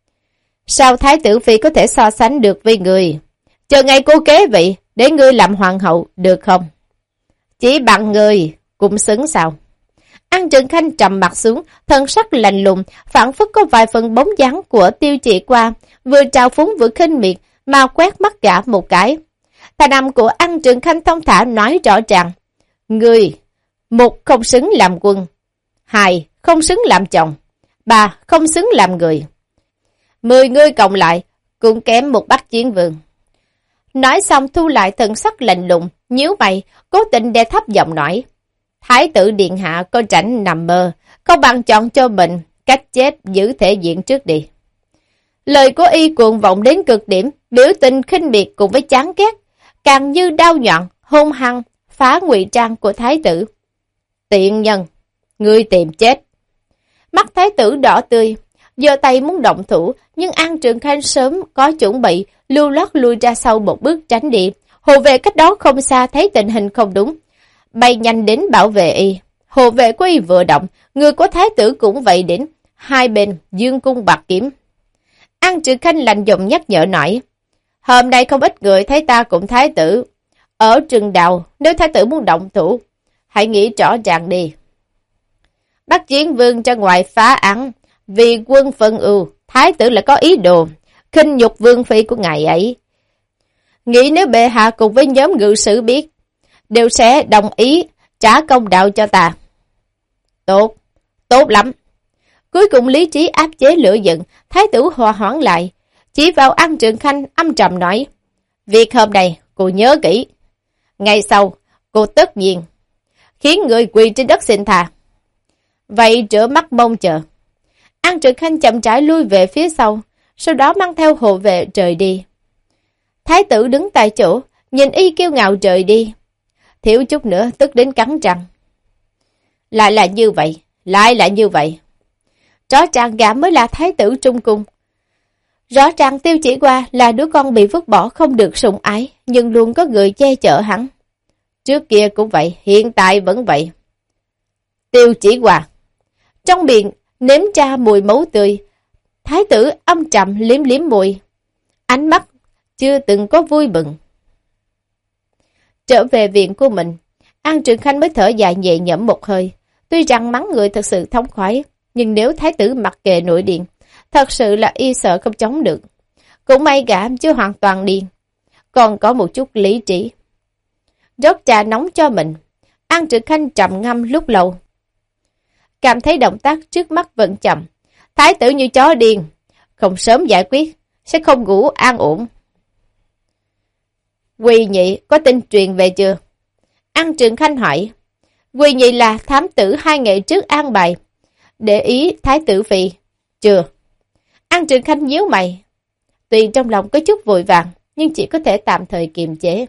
Sao Thái tử Phi có thể so sánh được với người? Chờ ngày cô kế vị, để ngươi làm hoàng hậu, được không? Chỉ bằng người, cũng xứng sao? An Trường Khanh trầm mặt xuống, thần sắc lạnh lùng, phản phất có vài phần bóng dáng của Tiêu Chỉ qua, vừa trào phúng vừa khinh miệt, mà quét mắt gã một cái. Thanh âm của An Trường Khanh thông thả nói rõ ràng. Người, một không xứng làm quân, hai không xứng làm chồng, ba không xứng làm người. Mười người cộng lại, cũng kém một Bắc Chiến Vương. Nói xong thu lại thần sắc lạnh lùng, nhíu mày, cố tình đè thấp giọng nói. Thái tử Điện Hạ có rảnh nằm mơ, không bằng chọn cho mình cách chết giữ thể diện trước đi. Lời của y cuồng vọng đến cực điểm, biểu tình khinh miệt cùng với chán ghét, càng như đao nhọn, hung hăng, phá ngụy trang của thái tử. Tiện nhân, ngươi tìm chết. Mắt thái tử đỏ tươi, giơ tay muốn động thủ, nhưng An Trường Khanh sớm có chuẩn bị, lưu loát lui ra sau một bước tránh đi. Hộ vệ cách đó không xa thấy tình hình không đúng, bay nhanh đến bảo vệ y. Hộ vệ của y vừa động, người của thái tử cũng vậy đến, hai bên dương cung bạc kiếm. An Trường Khanh lạnh giọng nhắc nhở nói, hôm nay không ít người thấy ta cùng thái tử ở rừng đào, nếu thái tử muốn động thủ, hãy nghĩ rõ ràng đi. Bắc Chiến Vương ra ngoài phá án, vì quân phân ưu, thái tử lại có ý đồ khinh nhục vương phi của ngài ấy. Nghĩ nếu bệ hạ cùng với nhóm ngự sử biết, đều sẽ đồng ý trả công đạo cho ta. Tốt, tốt lắm. Cuối cùng lý trí áp chế lửa giận, thái tử hòa hoãn lại, chỉ vào An Trường Khanh âm trầm nói, việc hôm nay cô nhớ kỹ, ngày sau cô tất nhiên khiến người quỳ trên đất xin tha. Vậy rửa mắt mong chờ. An Trực Khanh chậm rãi lui về phía sau, sau đó mang theo hộ vệ rời đi. Thái tử đứng tại chỗ, nhìn y kiêu ngạo rời đi. Thiếu chút nữa tức đến cắn răng. Lại là như vậy, lại là như vậy. Rõ ràng gã mới là thái tử trung cung. Rõ ràng Tiêu Chỉ Hoa là đứa con bị vứt bỏ không được sủng ái, nhưng luôn có người che chở hắn. Trước kia cũng vậy, hiện tại vẫn vậy. Tiêu Chỉ Hoa. Trong miệng nếm ra mùi máu tươi, thái tử âm trầm liếm liếm môi. Ánh mắt chưa từng có vui mừng. Trở về viện của mình, An Trường Khanh mới thở dài nhẹ nhõm một hơi. Tuy rằng mắng người thật sự thống khoái, nhưng nếu thái tử mặc kệ nổi điên, thật sự là y sợ không chống được. Cũng may gã chưa hoàn toàn điên, còn có một chút lý trí. Rót trà nóng cho mình, An Trường Khanh trầm ngâm lúc lâu. Cảm thấy động tác trước mắt vẫn chậm. Thái tử như chó điên, không sớm giải quyết, sẽ không ngủ an ổn. Quỳ Nhị có tin truyền về chưa? An Trường Khanh hỏi. Quỳ Nhị là thám tử hai ngày trước an bài. Để ý thái tử phi. Chưa. An Trường Khanh nhíu mày. Tuy trong lòng có chút vội vàng, nhưng chỉ có thể tạm thời kiềm chế.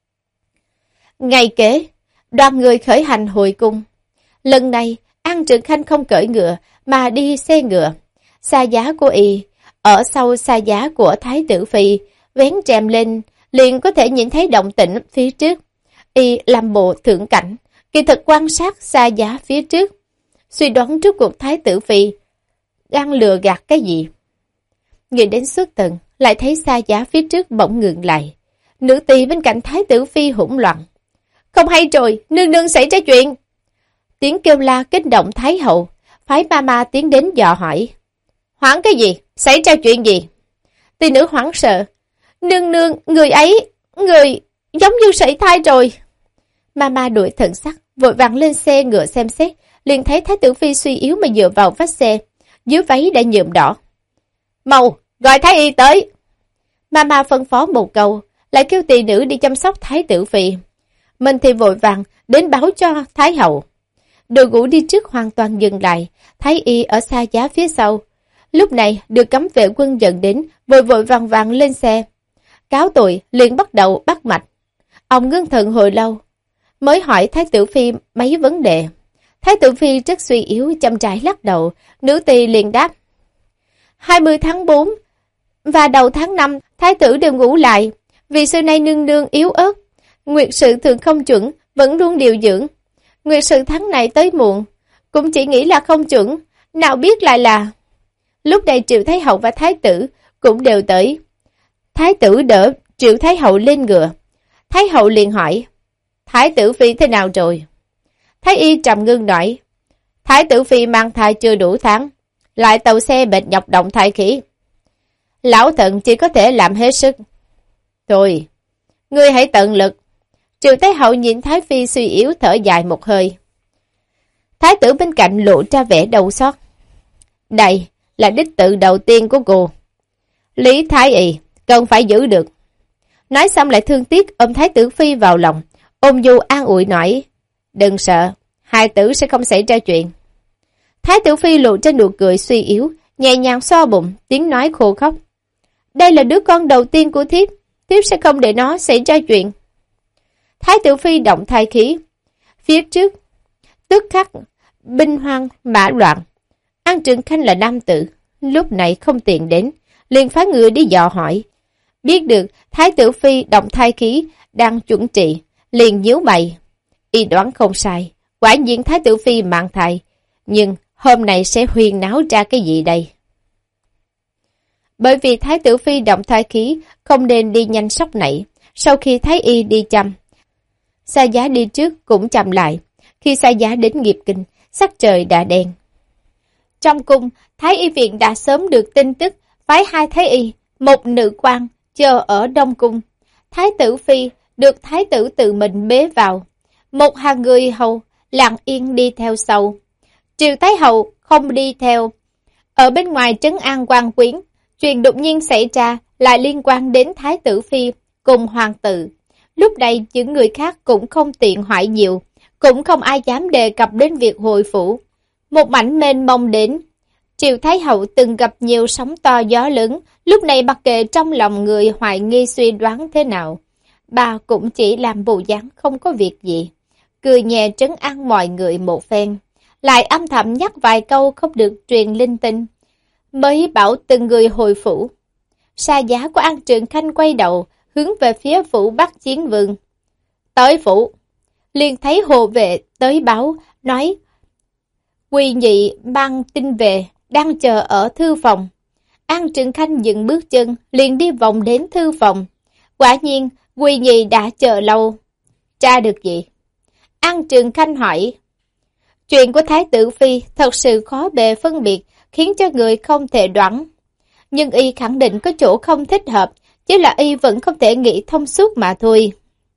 Ngày kế, đoàn người khởi hành hồi cung. Lần này, An Trường Khanh không cưỡi ngựa, mà đi xe ngựa. Xa giá của y, ở sau xa giá của thái tử phi, vén rèm lên, liền có thể nhìn thấy động tĩnh phía trước. Y làm bộ thượng cảnh, kỳ thực quan sát xa giá phía trước. Suy đoán trước cuộc thái tử phi đang lừa gạt cái gì. Người đến suốt tầng, lại thấy xa giá phía trước bỗng ngừng lại. Nữ tỳ bên cạnh thái tử phi hỗn loạn. Không hay rồi, nương nương xảy ra chuyện. Tiếng kêu la kích động thái hậu, phái mama tiến đến dò hỏi. Hoảng cái gì? Xảy ra chuyện gì? Tỷ nữ hoảng sợ. Nương nương, người ấy, người giống như sảy thai rồi. Mama đuổi thần sắc, vội vàng lên xe ngựa xem xét, liền thấy thái tử phi suy yếu mà dựa vào vách xe, dưới váy đã nhuộm đỏ. Mau, gọi thái y tới. Mama phân phó một câu, lại kêu tỳ nữ đi chăm sóc thái tử phi. Mình thì vội vàng đến báo cho thái hậu. Đội ngũ đi trước hoàn toàn dừng lại, thái y ở xa giá phía sau. Lúc này được cấm vệ quân dẫn đến, vội vội vàng vàng lên xe. Cáo tội liền bắt đầu bắt mạch. Ông ngưng thần hồi lâu, mới hỏi thái tử phi mấy vấn đề. Thái tử phi rất suy yếu, chậm rãi lắc đầu. Nữ tỳ liền đáp. hai mươi tháng tư và đầu tháng năm, thái tử đều ngủ lại. Vì xưa nay nương nương yếu ớt, nguyệt sự thường không chuẩn, vẫn luôn điều dưỡng. Nguyệt sự tháng này tới muộn, cũng chỉ nghĩ là không chuẩn, nào biết lại là... Lúc này Triệu Thái Hậu và Thái tử cũng đều tới. Thái tử đỡ Triệu Thái Hậu lên ngựa. Thái Hậu liền hỏi, Thái tử phi thế nào rồi? Thái y trầm ngưng nói, Thái tử phi mang thai chưa đủ tháng, lại tàu xe mệt nhọc động thai khí. Lão thận chỉ có thể làm hết sức. Thôi, ngươi hãy tận lực. Triệu Thái Hậu nhìn Thái phi suy yếu thở dài một hơi. Thái tử bên cạnh lộ ra vẻ đau xót. Đây là đích tự đầu tiên của cô. Lý Thái y cần phải giữ được. Nói xong lại thương tiếc ôm Thái tử phi vào lòng, ôm du an ủi nói, đừng sợ, hai tử sẽ không xảy ra chuyện. Thái tử phi lộ ra nụ cười suy yếu, nhẹ nhàng xoa bụng, tiếng nói khô khóc. Đây là đứa con đầu tiên của thiếp, thiếp sẽ không để nó xảy ra chuyện. Thái tử phi động thai khí. Phía trước, tức khắc, binh hoang mã loạn. An Trường Khanh là nam tử, lúc này không tiện đến, liền phái người đi dò hỏi. Biết được Thái tử phi động thai khí đang chuẩn trị, liền nhíu mày. Y đoán không sai, quả nhiên Thái tử phi mang thai, nhưng hôm nay sẽ huyên náo ra cái gì đây? Bởi vì Thái tử phi động thai khí không nên đi nhanh sốc nảy, sau khi Thái y đi chăm. Xa giá đi trước cũng chậm lại, khi xa giá đến nghiệp kinh, sắc trời đã đen. Trong cung, Thái y viện đã sớm được tin tức, phái hai Thái y, một nữ quan, chờ ở Đông Cung. Thái tử phi được Thái tử tự mình bế vào, một hàng người hầu lặng yên đi theo sau. Triệu Thái hậu không đi theo. Ở bên ngoài trấn an quan quyến, chuyện đột nhiên xảy ra lại liên quan đến Thái tử phi cùng hoàng tử. Lúc này những người khác cũng không tiện hỏi nhiều, cũng không ai dám đề cập đến việc hội phủ. Một mảnh mênh mông đến. Triệu Thái Hậu từng gặp nhiều sóng to gió lớn, lúc này mặc kệ trong lòng người hoài nghi suy đoán thế nào. Bà cũng chỉ làm bộ dáng không có việc gì, cười nhẹ trấn an mọi người một phen, lại âm thầm nhắc vài câu không được truyền linh tinh, mới bảo từng người hồi phủ. Sa giá của An Trường Khanh quay đầu, hướng về phía phủ Bắc Chiến Vương. Tới phủ, liền thấy hộ vệ tới báo, nói Quy Nhị mang tin về, đang chờ ở thư phòng. An Trường Khanh dừng bước chân, liền đi vòng đến thư phòng. Quả nhiên, Quy Nhị đã chờ lâu. Tra được gì? An Trường Khanh hỏi. Chuyện của Thái tử Phi thật sự khó bề phân biệt, khiến cho người không thể đoán. Nhưng y khẳng định có chỗ không thích hợp, chứ là y vẫn không thể nghĩ thông suốt mà thôi.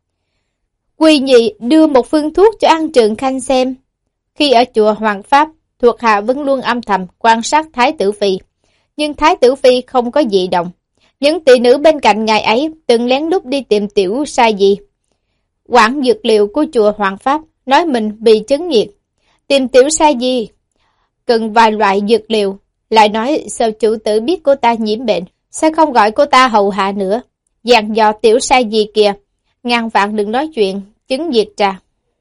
Quy Nhị đưa một phương thuốc cho An Trường Khanh xem. Khi ở chùa Hoàng Pháp, thuộc hạ vẫn luôn âm thầm quan sát Thái tử Phi. Nhưng Thái tử Phi không có dị động. Những tỷ nữ bên cạnh ngài ấy từng lén lút đi tìm tiểu sa gì. Quản dược liệu của chùa Hoàng Pháp nói mình bị chứng nhiệt. Tìm tiểu sa gì? Cần vài loại dược liệu. Lại nói sao chủ tử biết cô ta nhiễm bệnh, sao không gọi cô ta hầu hạ nữa. Dàn dò tiểu sa gì kìa. Ngàn vạn đừng nói chuyện, chứng nhiệt trà.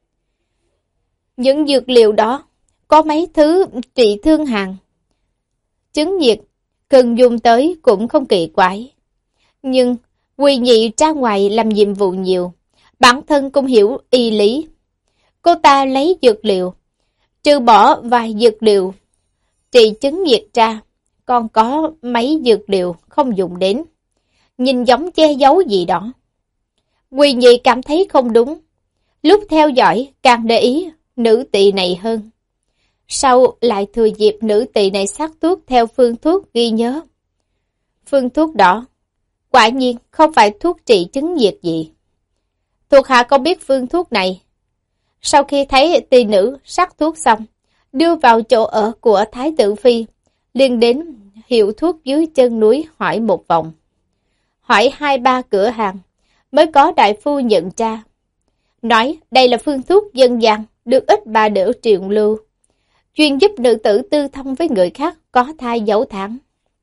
Những dược liệu đó có mấy thứ trị thương hàn. Chứng nhiệt cần dùng tới cũng không kỳ quái. Nhưng Quy Nhị ra ngoài làm nhiệm vụ nhiều, bản thân cũng hiểu y lý. Cô ta lấy dược liệu, trừ bỏ vài dược liệu trị chứng nhiệt ra, còn có mấy dược liệu không dùng đến. Nhìn giống che giấu gì đó. Quy Nhị cảm thấy không đúng. Lúc theo dõi càng để ý nữ tỳ này hơn. Sau lại thừa dịp nữ tỳ này sắc thuốc theo phương thuốc ghi nhớ. Phương thuốc đó quả nhiên không phải thuốc trị chứng nhiệt gì. Thuộc hạ không biết phương thuốc này. Sau khi thấy tỳ nữ sắc thuốc xong, đưa vào chỗ ở của Thái tử Phi, liền đến hiệu thuốc dưới chân núi hỏi một vòng. Hỏi hai ba cửa hàng, mới có đại phu nhận ra. Nói đây là phương thuốc dân gian, được ít bà đỡ truyền lưu, chuyên giúp nữ tử tư thông với người khác có thai dấu tháng.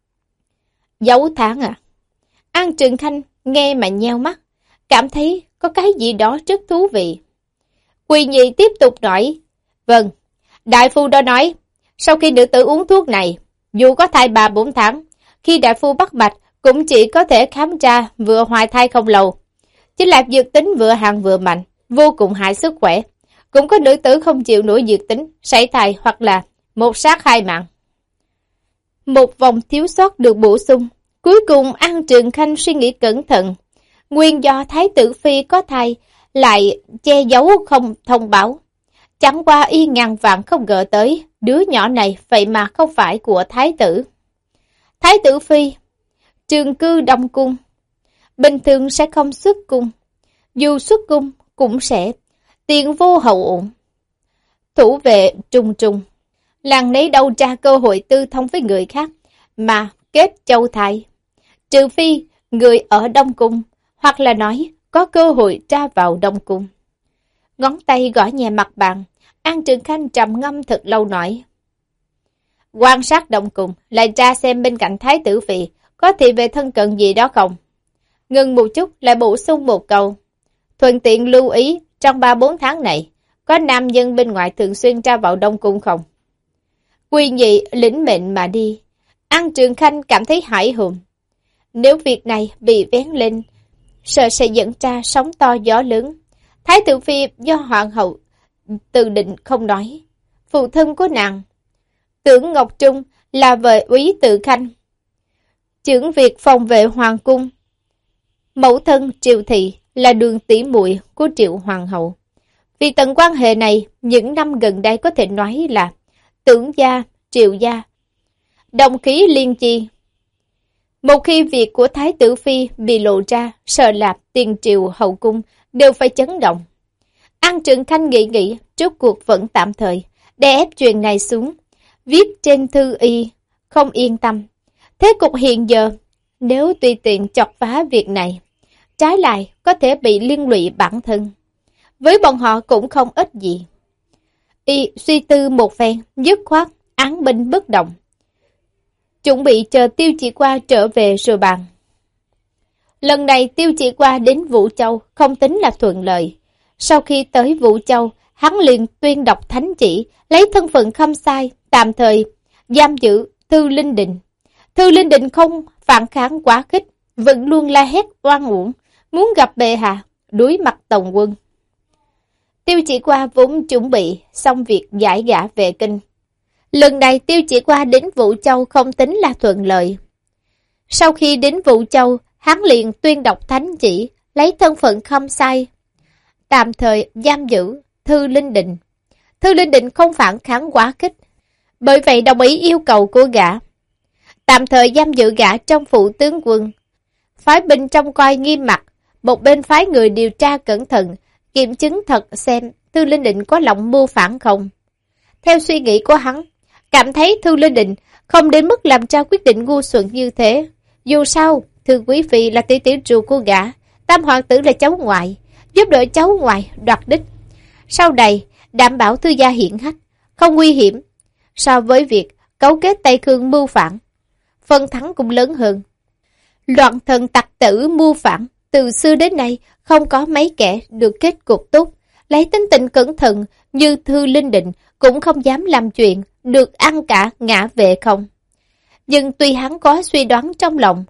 Dấu tháng à? An Trường Khanh nghe mà nheo mắt, cảm thấy có cái gì đó rất thú vị. Quy Nhị tiếp tục nói, vâng, đại phu đó nói, sau khi nữ tử uống thuốc này, dù có thai ba bốn tháng, khi đại phu bắt mạch cũng chỉ có thể khám ra vừa hoài thai không lâu. Chính là dược tính vừa hàng vừa mạnh, vô cùng hại sức khỏe. Cũng có nữ tử không chịu nổi dược tính, sảy thai hoặc là một sát hai mạng. Một vòng thiếu sót được bổ sung. Cuối cùng An Trường Khanh suy nghĩ cẩn thận. Nguyên do Thái tử Phi có thai lại che giấu không thông báo. Chẳng qua y ngàn vạn không ngờ tới, đứa nhỏ này vậy mà không phải của Thái tử. Thái tử Phi trường cư Đông Cung, bình thường sẽ không xuất cung. Dù xuất cung cũng sẽ tiền vô hậu ổn. Thủ vệ trùng trùng, làng nấy đâu ra cơ hội tư thông với người khác mà kết châu thai. Trừ phi người ở Đông Cung, hoặc là nói có cơ hội ra vào Đông Cung. Ngón tay gõ nhẹ mặt bàn, An Trường Khanh trầm ngâm thật lâu nói. Quan sát Đông Cung, lại ra xem bên cạnh Thái tử Phi có thị về thân cận gì đó không. Ngừng một chút lại bổ sung một câu. Thuận tiện lưu ý, trong ba bốn tháng này, có nam nhân bên ngoài thường xuyên ra vào Đông Cung không? Quy Nhị lĩnh mệnh mà đi. An Trường Khanh cảm thấy hãi hùng. Nếu việc này bị vén lên, sợ sẽ dẫn ra sóng to gió lớn. Thái tử Phi do hoàng hậu tự định không nói. Phụ thân của nàng, Tưởng Ngọc Trung là vợ úy Tự Khanh, trưởng việc phòng vệ hoàng cung. Mẫu thân Triệu Thị là đường tỷ muội của Triệu Hoàng hậu. Vì tầng quan hệ này, những năm gần đây có thể nói là Tưởng gia, Triệu gia, đồng khí liên chi. Một khi việc của Thái tử Phi bị lộ ra, sợ là tiền triều hậu cung đều phải chấn động. An Trường Khanh nghĩ nghĩ, trước cuộc vẫn tạm thời, đè ép chuyện này xuống, viết trên thư y, không yên tâm. Thế cục hiện giờ, nếu tùy tiện chọc phá việc này, trái lại có thể bị liên lụy bản thân. với bọn họ cũng không ít gì. Y suy tư một phen, dứt khoát, án binh bất động. Chuẩn bị chờ Tiêu Chỉ Qua trở về rồi bàn. Lần này Tiêu Chỉ Qua đến Vũ Châu không tính là thuận lợi. Sau khi tới Vũ Châu, hắn liền tuyên đọc thánh chỉ, lấy thân phận khâm sai, tạm thời giam giữ Thư Linh Định. Thư Linh Định không phản kháng quá khích, vẫn luôn la hét oan uổng, muốn gặp bệ hạ, đối mặt tổng quân. Tiêu Chỉ Qua vốn chuẩn bị xong việc giải gã về kinh. Lần này Tiêu Chỉ Qua đến Vũ Châu không tính là thuận lợi. Sau khi đến Vũ Châu, hắn liền tuyên đọc thánh chỉ, lấy thân phận khâm sai, tạm thời giam giữ Thư Linh Định. Thư Linh Định không phản kháng quá khích, bởi vậy đồng ý yêu cầu của gã. Tạm thời giam giữ gã trong phủ tướng quân, phái binh trông coi nghiêm mặt, một bên phái người điều tra cẩn thận, kiểm chứng thật xem Thư Linh Định có lòng mưu phản không. Theo suy nghĩ của hắn, cảm thấy Thư Linh Định không đến mức làm ra quyết định ngu xuẩn như thế. Dù sao, Thư Quý Phi là tỷ tỷ ruột của gã, Tam Hoàng tử là cháu ngoại, giúp đỡ cháu ngoại đoạt đích. Sau này, đảm bảo Thư gia hiển hách, không nguy hiểm. So với việc cấu kết Tây Khương mưu phản, phần thắng cũng lớn hơn. Loạn thần tặc tử mưu phản, từ xưa đến nay không có mấy kẻ được kết cục tốt. Lấy tính tình cẩn thận như Thư Linh Định cũng không dám làm chuyện được ăn cả ngã về không. Nhưng tuy hắn có suy đoán trong lòng,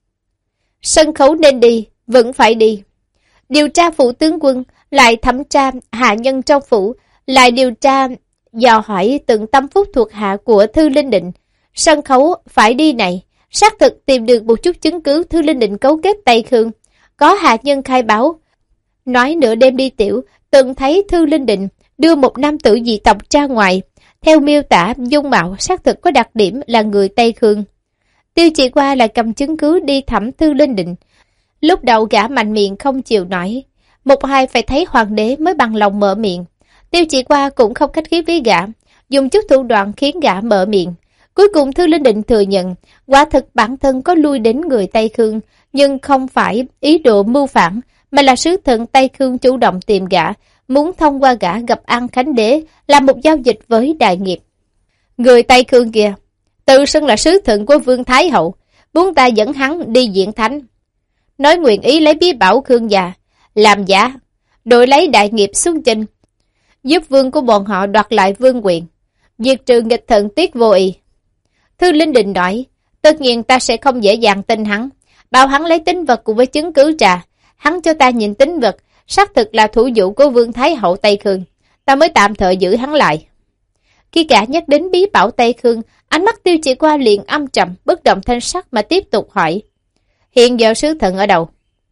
sân khấu nên đi, vẫn phải đi. Điều tra phủ tướng quân, lại thẩm tra hạ nhân trong phủ, lại điều tra dò hỏi từng tâm phúc thuộc hạ của Thư Linh Định. Sân khấu phải đi này, xác thực tìm được một chút chứng cứ Thư Linh Định cấu kết Tây Khương. Có hạ nhân khai báo, nói nửa đêm đi tiểu, từng thấy Thư Linh Định đưa một nam tử dị tộc ra ngoài. Theo miêu tả, dung mạo xác thực có đặc điểm là người Tây Khương. Tiêu Chỉ Qua là cầm chứng cứ đi thẩm Thư Linh Định. Lúc đầu gã mạnh miệng không chịu nói, một hai phải thấy hoàng đế mới bằng lòng mở miệng. Tiêu Chỉ Qua cũng không khách khí với gã, dùng chút thủ đoạn khiến gã mở miệng. Cuối cùng Thư Linh Định thừa nhận, quả thực bản thân có lui đến người Tây Khương, nhưng không phải ý đồ mưu phản, mà là sứ thần Tây Khương chủ động tìm gã, muốn thông qua gã gặp An Khánh Đế, làm một giao dịch với Đại Nghiệp. Người Tây Khương kia, tự xưng là sứ thần của Vương Thái Hậu, muốn ta dẫn hắn đi diện thánh. Nói nguyện ý lấy bí bảo Khương già, làm giả, đổi lấy Đại Nghiệp xuống chinh, giúp vương của bọn họ đoạt lại vương quyền, diệt trừ nghịch thần Tiết Vô Ý. Thư Linh Định nói, tất nhiên ta sẽ không dễ dàng tin hắn, bảo hắn lấy tín vật cùng với chứng cứ trà. Hắn cho ta nhìn tín vật, xác thực là thủ dụ của Vương Thái Hậu Tây Khương, ta mới tạm thời giữ hắn lại. Khi cả nhắc đến bí bảo Tây Khương, ánh mắt Tiêu Chỉ Qua liền âm trầm, bất động thanh sắc mà tiếp tục hỏi, hiện giờ sứ thần ở đâu?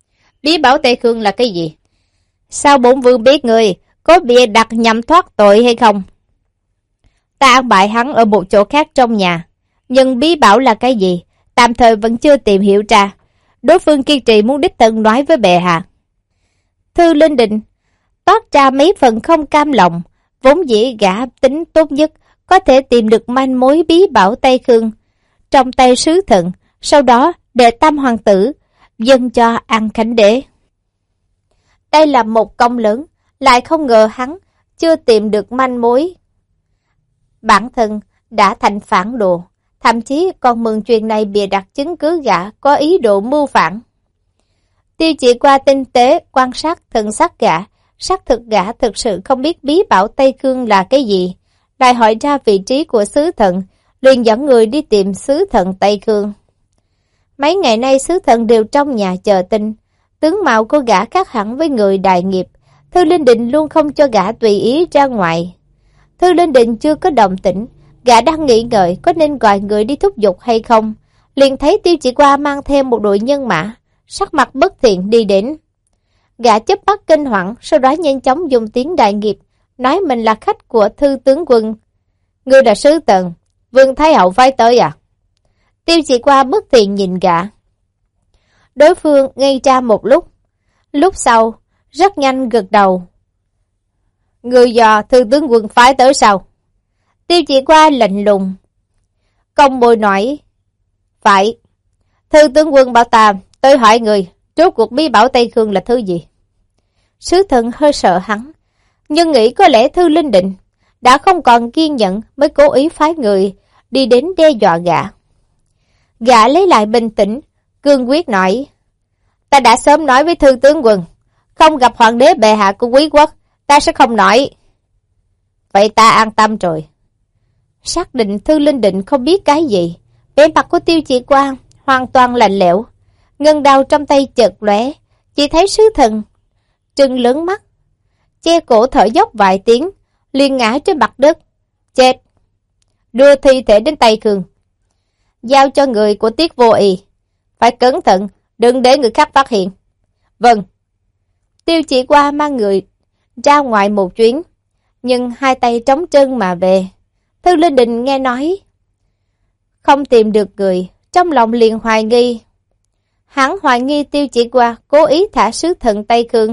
Bí bảo Tây Khương là cái gì? Sao bổn vương biết người có bịa đặt nhằm thoát tội hay không? Ta an bài hắn ở một chỗ khác trong nhà, nhưng bí bảo là cái gì, tạm thời vẫn chưa tìm hiểu ra. Đối phương kiên trì muốn đích thân nói với bệ hạ. Thư Linh Định toát ra mấy phần không cam lòng, vốn dĩ gã tính tốt nhất có thể tìm được manh mối bí bảo Tây Khương trong tay sứ thần, sau đó để Tam Hoàng tử dâng cho An Khánh Đế. Đây là một công lớn, lại không ngờ hắn chưa tìm được manh mối. Bản thân đã thành phản đồ, thậm chí còn mừng chuyện này bịa đặt chứng cứ gã có ý đồ mưu phản. Tiêu Chỉ Qua tinh tế quan sát thần sắc gã, xác thực gã thực sự không biết bí bảo Tây Khương là cái gì. Lại hỏi ra vị trí của sứ thần, liền dẫn người đi tìm sứ thần Tây Khương. Mấy ngày nay sứ thần đều trong nhà chờ tin, tướng mạo của gã khác hẳn với người Đại Nghiệp. Thư Linh Định luôn không cho gã tùy ý ra ngoài. Thư Linh Định chưa có động tĩnh, gã đang nghĩ ngợi có nên gọi người đi thúc giục hay không, liền thấy Tiêu Chỉ Qua mang thêm một đội nhân mã, sắc mặt bất thiện đi đến. Gã chớp mắt kinh hoàng, sau đó nhanh chóng dùng tiếng Đại Nghiệp nói mình là khách của Thư tướng quân. Ngươi là sứ thần, Vương Thái Hậu phái tới à? Tiêu Chỉ Qua bất thiện nhìn gã. Đối phương ngây ra một lúc, lúc sau rất nhanh gật đầu. Người do Thư tướng quân phái tới sao? Tiêu Chỉ Qua lạnh lùng cong môi nói, phải. Thư tướng quân bảo ta tôi hỏi người, rốt cuộc bí bảo Tây Khương là thứ gì? Sứ thần hơi sợ hắn, nhưng nghĩ có lẽ Thư Linh Định đã không còn kiên nhẫn mới cố ý phái người đi đến đe dọa gã. Gã lấy lại bình tĩnh, cương quyết nói, ta đã sớm nói với Thư tướng quân, không gặp hoàng đế bệ hạ của quý quốc, ta sẽ không nói. Vậy ta an tâm rồi. Xác định Thư Linh Định không biết cái gì, vẻ mặt của Tiêu Chỉ Qua hoàn toàn lạnh lẽo, ngân đao trong tay chợt lóe, chỉ thấy sứ thần trừng lớn mắt, che cổ thở dốc vài tiếng, liền ngã trên mặt đất. Chết! Đưa thi thể đến tay Khương, giao cho người của Tiết Vô Ỵ, phải cẩn thận, đừng để người khác phát hiện. Vâng. Tiêu Chỉ Qua mang người ra ngoài một chuyến, nhưng hai tay trống trơn mà về. Thư Linh Định nghe nói không tìm được người, trong lòng liền hoài nghi. Hắn hoài nghi Tiêu Chỉ Qua cố ý thả sứ thần Tây Khương,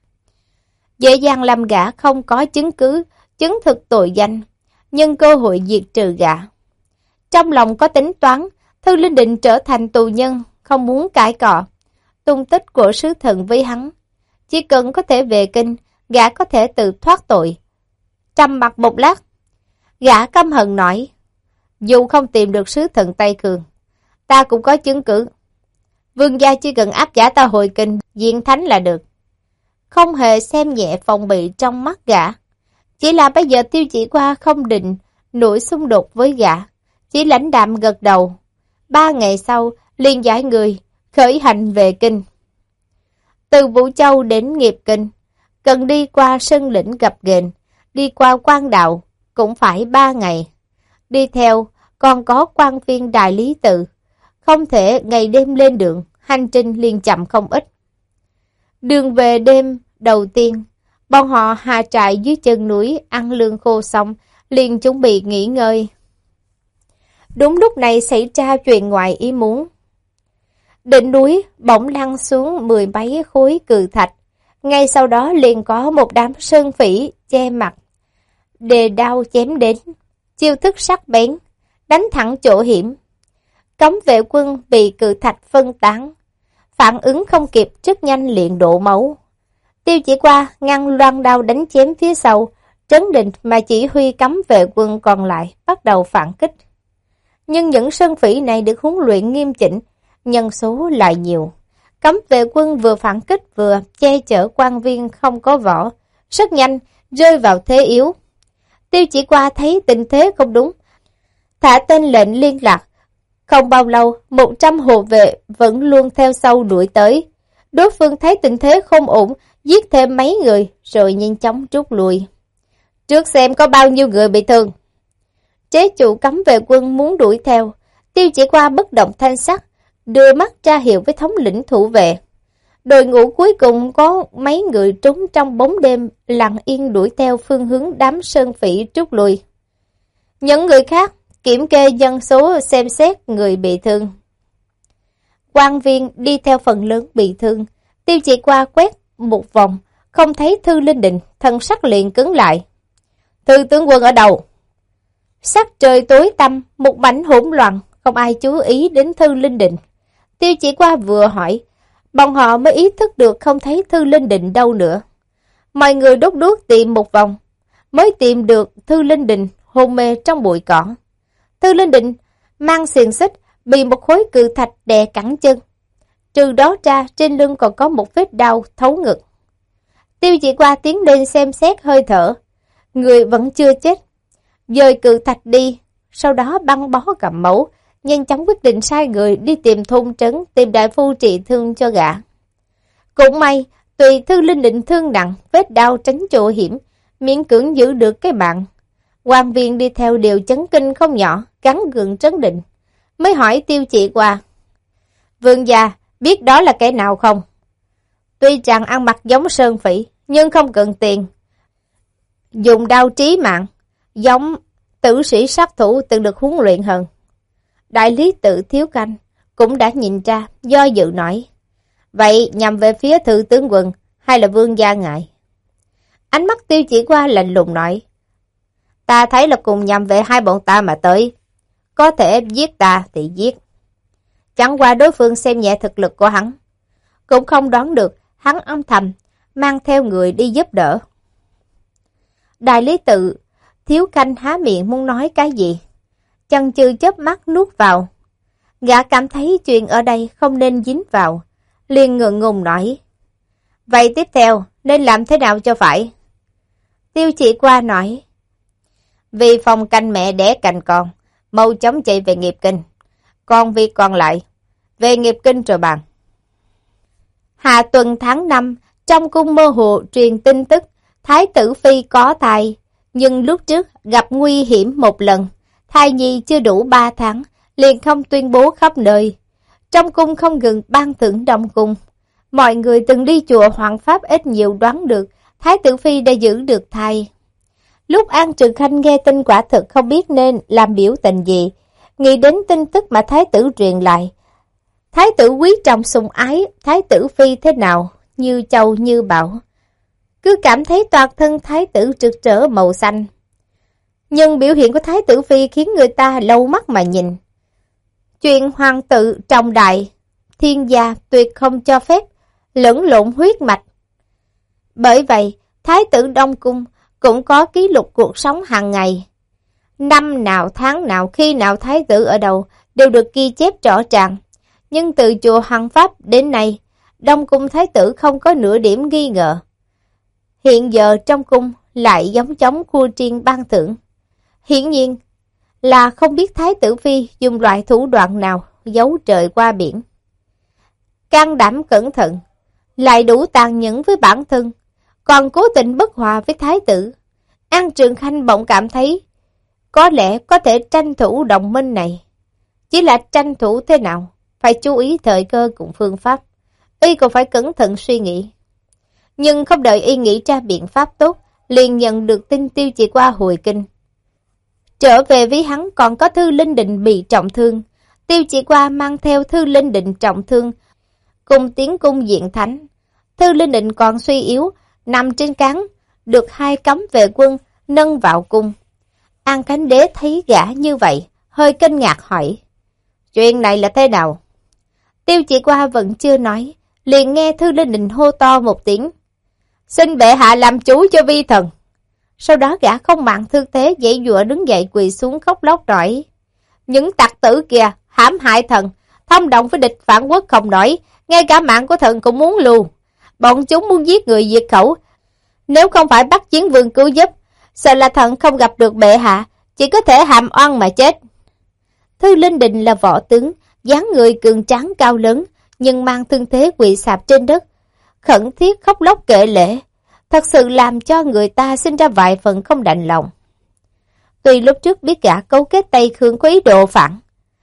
dễ dàng làm gã không có chứng cứ chứng thực tội danh, nhân cơ hội diệt trừ gã. Trong lòng có tính toán, Thư Linh Định trở thành tù nhân, không muốn cãi cọ tung tích của sứ thần với hắn. Chỉ cần có thể về kinh, gã có thể tự thoát tội. Trầm mặt một lát, gã căm hận nói, dù không tìm được sứ thần Tây Khương, ta cũng có chứng cứ. Vương gia chỉ cần áp giải ta hồi kinh, diện thánh là được. Không hề xem nhẹ phòng bị trong mắt gã. Chỉ là bây giờ Tiêu Chỉ Qua không định nổi xung đột với gã, chỉ lãnh đạm gật đầu. Ba ngày sau, liền giải người, khởi hành về kinh. Từ Vũ Châu đến Nghiệp Kinh, cần đi qua Sơn Lĩnh Gập Ghềnh, đi qua Quan Đạo, cũng phải ba ngày. Đi theo, còn có quan viên Đại Lý Tự, không thể ngày đêm lên đường, hành trình liền chậm không ít. Đường về đêm đầu tiên, bọn họ hạ trại dưới chân núi, ăn lương khô xong, liền chuẩn bị nghỉ ngơi. Đúng lúc này xảy ra chuyện ngoài ý muốn. Đỉnh núi bỗng lăn xuống mười mấy khối cự thạch, ngay sau đó liền có một đám sơn phỉ che mặt, đề đao chém đến, chiêu thức sắc bén, đánh thẳng chỗ hiểm. Cấm vệ quân bị cự thạch phân tán, phản ứng không kịp rất nhanh liền đổ máu. Tiêu Chỉ Qua ngăn loan đao đánh chém phía sau, trấn định mà chỉ huy cấm vệ quân còn lại bắt đầu phản kích. Nhưng những sơn phỉ này được huấn luyện nghiêm chỉnh, nhân số lại nhiều. Cấm vệ quân vừa phản kích vừa che chở quan viên không có võ, rất nhanh rơi vào thế yếu. Tiêu Chỉ Qua thấy tình thế không đúng, thả tên lệnh liên lạc. Không bao lâu, một trăm hộ vệ vẫn luôn theo sau đuổi tới. Đối phương thấy tình thế không ổn, giết thêm mấy người rồi nhanh chóng rút lui. Trước xem có bao nhiêu người bị thương. Chế chủ cấm vệ quân muốn đuổi theo, Tiêu Chỉ Qua bất động thanh sắc, đưa mắt ra hiệu với thống lĩnh thủ vệ. Đội ngũ cuối cùng có mấy người trốn trong bóng đêm, lặng yên đuổi theo phương hướng đám sơn phỉ rút lui. Những người khác kiểm kê dân số, xem xét người bị thương. Quan viên đi theo phần lớn bị thương. Tiêu Chỉ Qua quét một vòng, không thấy Thư Linh Định, thân sắc liền cứng lại. Thư tướng quân ở đâu? Sắc trời tối tăm, một mảnh hỗn loạn, không ai chú ý đến Thư Linh Định. Tiêu Chỉ Qua vừa hỏi, bọn họ mới ý thức được không thấy Thư Linh Định đâu nữa. Mọi người đốt đuốc tìm một vòng, mới tìm được Thư Linh Định hôn mê trong bụi cỏ. Thư Linh Định mang xiềng xích, bị một khối cự thạch đè cẳng chân. Trừ đó ra, trên lưng còn có một vết đau thấu ngực. Tiêu Chỉ Qua tiến lên xem xét hơi thở. Người vẫn chưa chết. Dời cự thạch đi, sau đó băng bó cầm máu, nhanh chóng quyết định sai người đi tìm thôn trấn, tìm đại phu trị thương cho gã. Cũng may, tùy Thư Linh Định thương nặng, vết đau tránh chỗ hiểm, miễn cưỡng giữ được cái mạng. Quan viên đi theo đều chấn kinh không nhỏ, gắn gượng trấn định, mới hỏi Tiêu Chỉ Qua. Vương gia, biết đó là kẻ nào không? Tuy rằng ăn mặc giống sơn phỉ, nhưng không cần tiền. Dùng đao trí mạng, giống tử sĩ sát thủ từng được huấn luyện hơn. Đại lý tự Thiếu Canh cũng đã nhìn ra, do dự nói. Vậy nhằm về phía Thư tướng quân hay là vương gia ngại? Ánh mắt Tiêu Chỉ Qua lạnh lùng nói. Ta thấy là cùng nhằm về hai bọn ta mà tới. Có thể giết ta thì giết. Chẳng qua đối phương xem nhẹ thực lực của hắn. Cũng không đoán được hắn âm thầm mang theo người đi giúp đỡ. Đại lý tự, Thiếu Khanh há miệng muốn nói cái gì. Chần chừ chớp mắt nuốt vào. Gã cảm thấy chuyện ở đây không nên dính vào, liền ngượng ngùng nói. Vậy tiếp theo, nên làm thế nào cho phải? Tiêu Chỉ Qua nói. Vì phòng canh mẹ đẻ canh con, mau chóng chạy về nghiệp kinh. Còn việc còn lại, về nghiệp kinh rồi bàn. Hạ tuần tháng năm, trong cung mơ hồ truyền tin tức, Thái tử Phi có thai, nhưng lúc trước gặp nguy hiểm một lần, thai nhi chưa đủ ba tháng, liền không tuyên bố khắp nơi. Trong cung không ngừng ban thưởng đông cung. Mọi người từng đi chùa Hoàng Pháp ít nhiều đoán được Thái tử Phi đã giữ được thai. Lúc An Trường Khanh nghe tin quả thực không biết nên làm biểu tình gì, nghĩ đến tin tức mà Thái tử truyền lại. Thái tử quý trọng sủng ái, Thái tử Phi thế nào, như châu như bảo. Cứ cảm thấy toàn thân Thái tử rực rỡ màu xanh. Nhưng biểu hiện của Thái tử Phi khiến người ta lâu mắt mà nhìn. Chuyện hoàng tự trọng đại, thiên gia tuyệt không cho phép lẫn lộn huyết mạch. Bởi vậy, Thái tử Đông Cung cũng có ký lục cuộc sống hàng ngày. Năm nào, tháng nào, khi nào Thái tử ở đâu đều được ghi chép rõ ràng. Nhưng từ chùa Hoàng Pháp đến nay, Đông Cung Thái tử không có nửa điểm nghi ngờ. Hiện giờ trong cung lại giống chống khua triên ban thưởng. Hiển nhiên là không biết Thái tử Phi dùng loại thủ đoạn nào giấu trời qua biển. Can đảm cẩn thận, lại đủ tàn nhẫn với bản thân, còn cố tình bất hòa với Thái tử. An Trường Khanh bỗng cảm thấy có lẽ có thể tranh thủ đồng minh này. Chỉ là tranh thủ thế nào, phải chú ý thời cơ cùng phương pháp. Y còn phải cẩn thận suy nghĩ. Nhưng không đợi y nghĩ ra biện pháp tốt, liền nhận được tin Tiêu Chỉ Qua hồi kinh. Trở về với hắn còn có Thư Linh Định bị trọng thương. Tiêu Chỉ Qua mang theo Thư Linh Định trọng thương, cùng tiến cung diện thánh. Thư Linh Định còn suy yếu, nằm trên cán, được hai cấm vệ quân nâng vào cung. An Khánh Đế thấy gã như vậy, hơi kinh ngạc hỏi. Chuyện này là thế nào? Tiêu Chỉ Qua vẫn chưa nói, liền nghe Thư Linh Định hô to một tiếng. Xin bệ hạ làm chủ cho vi thần. Sau đó gã không màng thương thế, dãy dụa đứng dậy quỳ xuống khóc lóc nói. Những tặc tử kìa, hãm hại thần, thông đồng với địch phản quốc không nổi, ngay cả mạng của thần cũng muốn lưu. Bọn chúng muốn giết người diệt khẩu. Nếu không phải bắt Chiến Vương cứu giúp, sợ là thần không gặp được bệ hạ, chỉ có thể hàm oan mà chết. Thư Linh Định là võ tướng, dáng người cường tráng cao lớn, nhưng mang thương thế quỳ sạp trên đất, khẩn thiết khóc lóc kệ lệ, thật sự làm cho người ta sinh ra vài phần không đành lòng. Tuy lúc trước biết gã cấu kết Tây Khương có ý đồ phản,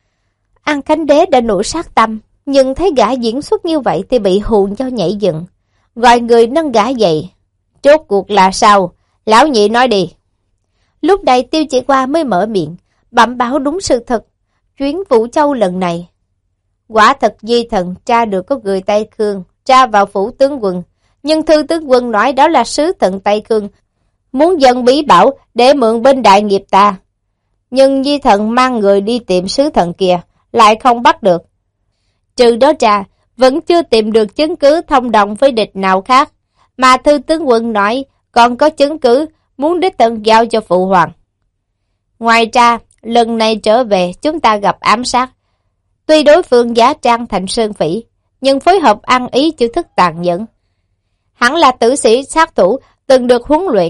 An Khánh Đế đã nổi sát tâm, nhưng thấy gã diễn xuất như vậy thì bị hù cho nhảy dựng, gọi người nâng gã dậy. Rốt cuộc là sao? Lão nhị nói đi. Lúc này Tiêu Chỉ Qua mới mở miệng, bẩm báo đúng sự thật. Chuyến Vũ Châu lần này, quả thật di thần tra được có người Tây Khương tra vào phủ tướng quân, nhưng thư tướng quân nói đó là sứ thần Tây Khương, muốn dân bí bảo để mượn bên đại nghiệp ta. Nhưng di thần mang người đi tìm sứ thần kia, lại không bắt được. Trừ đó ra, vẫn chưa tìm được chứng cứ thông đồng với địch nào khác, mà thư tướng quân nói còn có chứng cứ muốn đích thân giao cho phụ hoàng. Ngoài ra, lần này trở về chúng ta gặp ám sát. Tuy đối phương giả trang thành sơn phỉ, nhưng phối hợp ăn ý chữ thức tàn nhẫn. Hẳn là tử sĩ sát thủ từng được huấn luyện.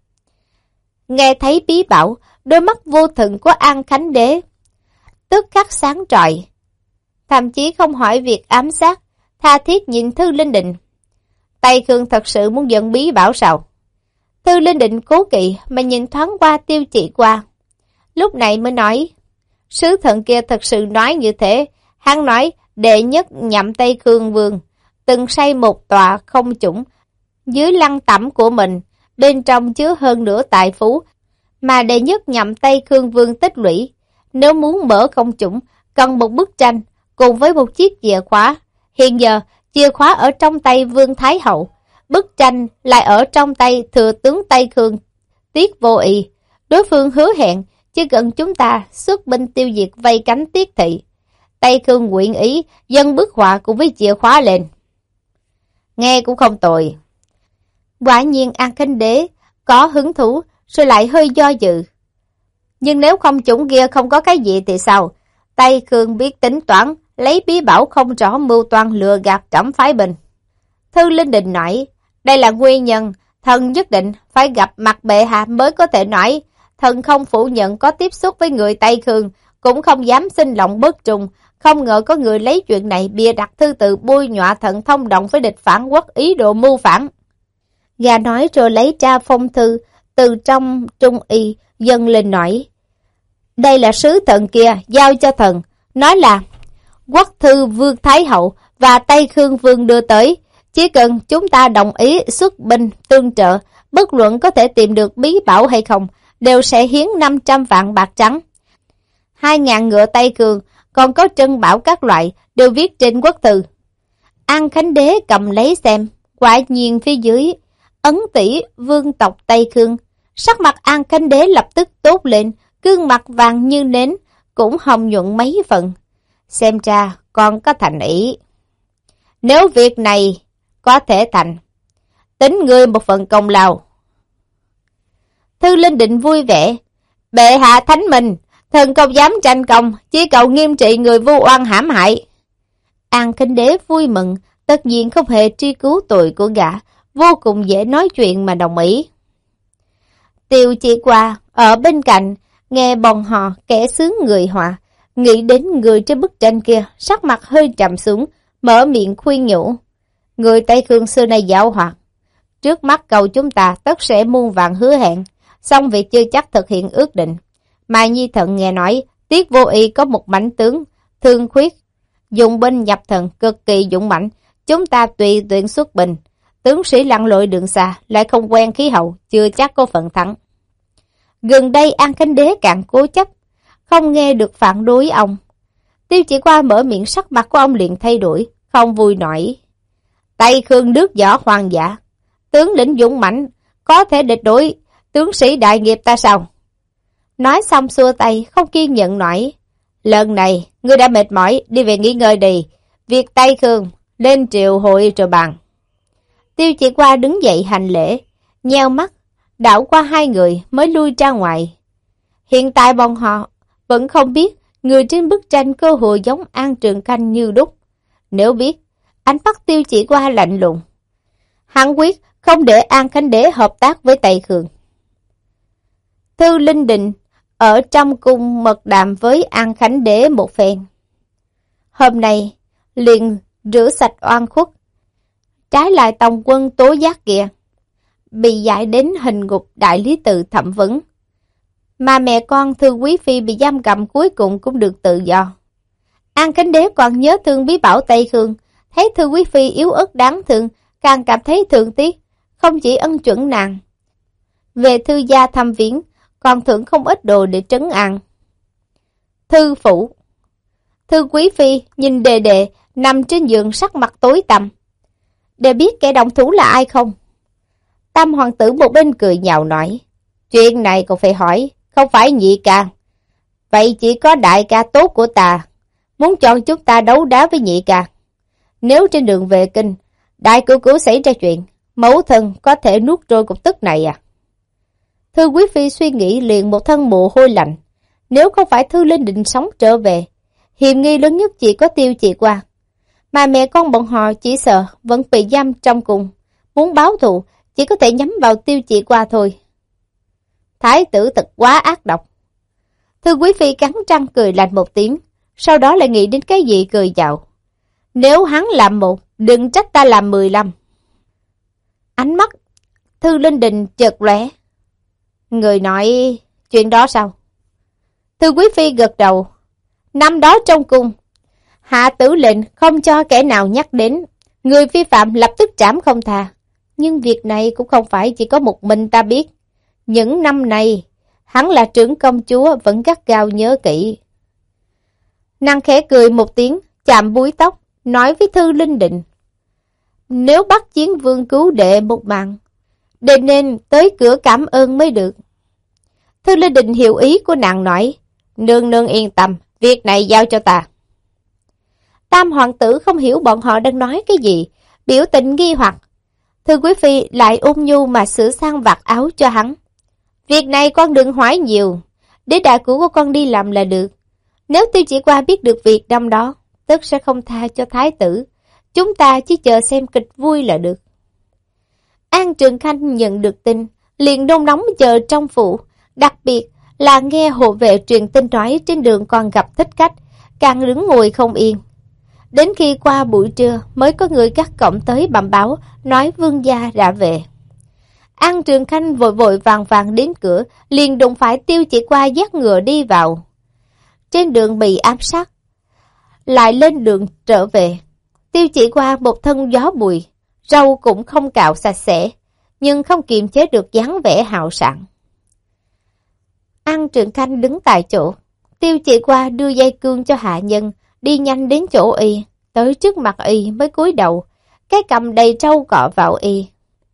Nghe thấy bí bảo, đôi mắt vô thần của An Khánh Đế tức khắc sáng trọi, thậm chí không hỏi việc ám sát, tha thiết nhìn Thư Linh Định. Tây Khương thật sự muốn dẫn bí bảo sao? Thư Linh Định cố kỵ mà nhìn thoáng qua Tiêu Chỉ Qua, lúc này mới nói, sứ thần kia thật sự nói như thế. Hắn nói đệ nhất nhậm Tây Khương Vương từng xây một tòa không chủng dưới lăng tẩm của mình, bên trong chứa hơn nửa tài phú mà đệ nhất nhậm Tây Khương Vương tích lũy. Nếu muốn mở không chủng, cần một bức tranh cùng với một chiếc chìa khóa. Hiện giờ, chìa khóa ở trong tay Vương Thái Hậu, bức tranh lại ở trong tay thừa tướng Tây Khương Tiết Vô Ỵ. Đối phương hứa hẹn chỉ cần chúng ta xuất binh tiêu diệt vây cánh Tiết thị, Tây Khương nguyện ý dâng bức họa cùng với chìa khóa lên. Nghe cũng không tồi. Quả nhiên An Khánh Đế có hứng thú, rồi lại hơi do dự. Nhưng nếu không chúng kia không có cái gì thì sao? Tây Khương biết tính toán, lấy bí bảo không rõ mưu toan lừa gạt Cẩm phái Bình. Thư Linh Đình nói, đây là nguyên nhân, thần nhất định phải gặp mặt bệ hạ mới có thể nói. Thần không phủ nhận có tiếp xúc với người Tây Khương, cũng không dám sinh lòng bất trùng. Không ngờ có người lấy chuyện này bịa đặt thư tự bôi nhọa thần thông động với địch phản quốc ý đồ mưu phản. Gà nói rồi lấy ra phong thư từ trong trung y, dâng lên nói. Đây là sứ thần kia giao cho thần, nói là quốc thư Vương Thái Hậu và Tây Khương Vương đưa tới. Chỉ cần chúng ta đồng ý xuất binh tương trợ, bất luận có thể tìm được bí bảo hay không, đều sẽ hiến năm trăm vạn bạc trắng. Hai ngàn ngựa Tây Khương, còn có trân bảo các loại, đều viết trên quốc thư. An Khánh Đế cầm lấy xem, quả nhiên phía dưới, ấn tỷ vương tộc Tây Khương. Sắc mặt An Khánh Đế lập tức tốt lên, gương mặt vàng như nến, cũng hồng nhuận mấy phần. Xem ra còn có thành ý. Nếu việc này có thể thành, tính ngươi một phần công lao. Thư Linh Định vui vẻ, bệ hạ thánh mình, thần không dám tranh công, chỉ cầu nghiêm trị người vu oan hãm hại. An Khánh Đế vui mừng, tất nhiên không hề truy cứu tội của gã, vô cùng dễ nói chuyện mà đồng ý. Tiêu Chỉ Qua ở bên cạnh, nghe bọn họ kẻ sướng người họa, nghĩ đến người trên bức tranh kia, sắc mặt hơi trầm xuống, mở miệng khuyên nhủ. Người Tây Khương xưa nay giảo hoạt, trước mắt cầu chúng ta tất sẽ muôn vàng hứa hẹn, xong việc chưa chắc thực hiện ước định. Mai Nhi Thận nghe nói, Tiết Vô Y có một mãnh tướng, Thương Khuyết, dùng binh nhập thần, cực kỳ dũng mãnh, chúng ta tùy tuyển xuất binh. Tướng sĩ lặn lội đường xa, lại không quen khí hậu, chưa chắc có phần thắng. Gần đây An Khánh Đế càng cố chấp, không nghe được phản đối ông. Tiêu Chỉ Qua mở miệng, sắc mặt của ông liền thay đổi, không vui nổi. Tây Khương nước võ hoàng giả, tướng lĩnh dũng mãnh, có thể địch đối tướng sĩ đại nghiệp ta sao? Nói xong xua tay, không kiên nhẫn nổi. Lần này, ngươi đã mệt mỏi, đi về nghỉ ngơi đi. Việc Tây Khương, lên triều hội rồi bàn. Tiêu Chỉ Qua đứng dậy hành lễ, nheo mắt, đảo qua hai người mới lui ra ngoài. Hiện tại bọn họ vẫn không biết người trên bức tranh cơ hội giống An Trường Khanh như đúc. Nếu biết, ánh mắt Tiêu Chỉ Qua lạnh lùng. Hắn quyết không để An Khánh Đế hợp tác với Tây Khương. Thư Linh Định ở trong cung mật đàm với An Khánh Đế một phen. Hôm nay liền rửa sạch oan khuất. Trái lại Tòng quân tố giác kìa, bị giải đến hình ngục đại lý tự thẩm vấn. Mà mẹ con Thư Quý Phi bị giam cầm cuối cùng cũng được tự do. An Khánh Đế còn nhớ thương bí bảo Tây Khương, thấy Thư Quý Phi yếu ớt đáng thương, càng cảm thấy thương tiếc, không chỉ ân chuẩn nàng. Về Thư gia thăm viếng, còn thưởng không ít đồ để trấn an. Thư phủ. Thư Quý Phi nhìn Đề Đệ nằm trên giường, sắc mặt tối tăm. Để biết kẻ động thủ là ai không? Tam hoàng tử một bên cười nhạo nói, chuyện này còn phải hỏi, không phải nhị ca. Vậy chỉ có đại ca tốt của ta, muốn chọn chúng ta đấu đá với nhị ca. Nếu trên đường về kinh, đại cửu cửu xảy ra chuyện, mẫu thân có thể nuốt trôi cục tức này à? Thư Quý Phi suy nghĩ liền một thân mồ hôi lạnh. Nếu không phải Thư Linh Định sống trở về, hiểm nghi lớn nhất chỉ có Tiêu Chỉ Qua. Mà mẹ con bọn họ chỉ sợ vẫn bị giam trong cung. Muốn báo thù chỉ có thể nhắm vào Tiêu Chỉ Qua thôi. Thái tử thật quá ác độc. Thư Quý Phi cắn răng cười lạnh một tiếng, sau đó lại nghĩ đến cái gì cười dạo. Nếu hắn làm một, đừng trách ta làm mười lăm. Ánh mắt Thư Linh Định chợt lóe. Người nói chuyện đó sao? Thư Quý Phi gật đầu. Năm đó trong cung, hạ tử lệnh không cho kẻ nào nhắc đến, người vi phạm lập tức trảm không tha. Nhưng việc này cũng không phải chỉ có một mình ta biết. Những năm này, hắn là trưởng công chúa vẫn gắt gao nhớ kỹ. Nàng khẽ cười một tiếng, chạm búi tóc, nói với Thư Linh Định. Nếu bắt Chiến Vương cứu đệ một mạng, đệ nên tới cửa cảm ơn mới được. Thư Linh Định hiểu ý của nàng nói, nương nương yên tâm, việc này giao cho ta. Tam hoàng tử không hiểu bọn họ đang nói cái gì, biểu tình nghi hoặc. Thư Quý Phi lại ôn nhu mà sửa sang vạt áo cho hắn. Việc này con đừng hỏi nhiều, để đại cũ của con đi làm là được. Nếu Tiêu Chỉ Qua biết được việc năm đó, tất sẽ không tha cho thái tử. Chúng ta chỉ chờ xem kịch vui là được. An Trường Khanh nhận được tin, liền nôn nóng chờ trong phủ, đặc biệt là nghe hộ vệ truyền tin nói trên đường còn gặp thích khách, càng đứng ngồi không yên. Đến khi qua buổi trưa mới có người gác cổng tới bẩm báo, nói vương gia đã về. An Trường Khanh vội vội vàng vàng đến cửa, liền đụng phải Tiêu Chỉ Qua dắt ngựa đi vào. Trên đường bị ám sát, lại lên đường trở về. Tiêu Chỉ Qua một thân gió bụi, râu cũng không cạo sạch sẽ, nhưng không kiềm chế được dáng vẻ hào sảng. An Trường Khanh đứng tại chỗ, Tiêu Chỉ Qua đưa dây cương cho hạ nhân, đi nhanh đến chỗ y, tới trước mặt y mới cúi đầu, cái cầm đầy trâu cọ vào y.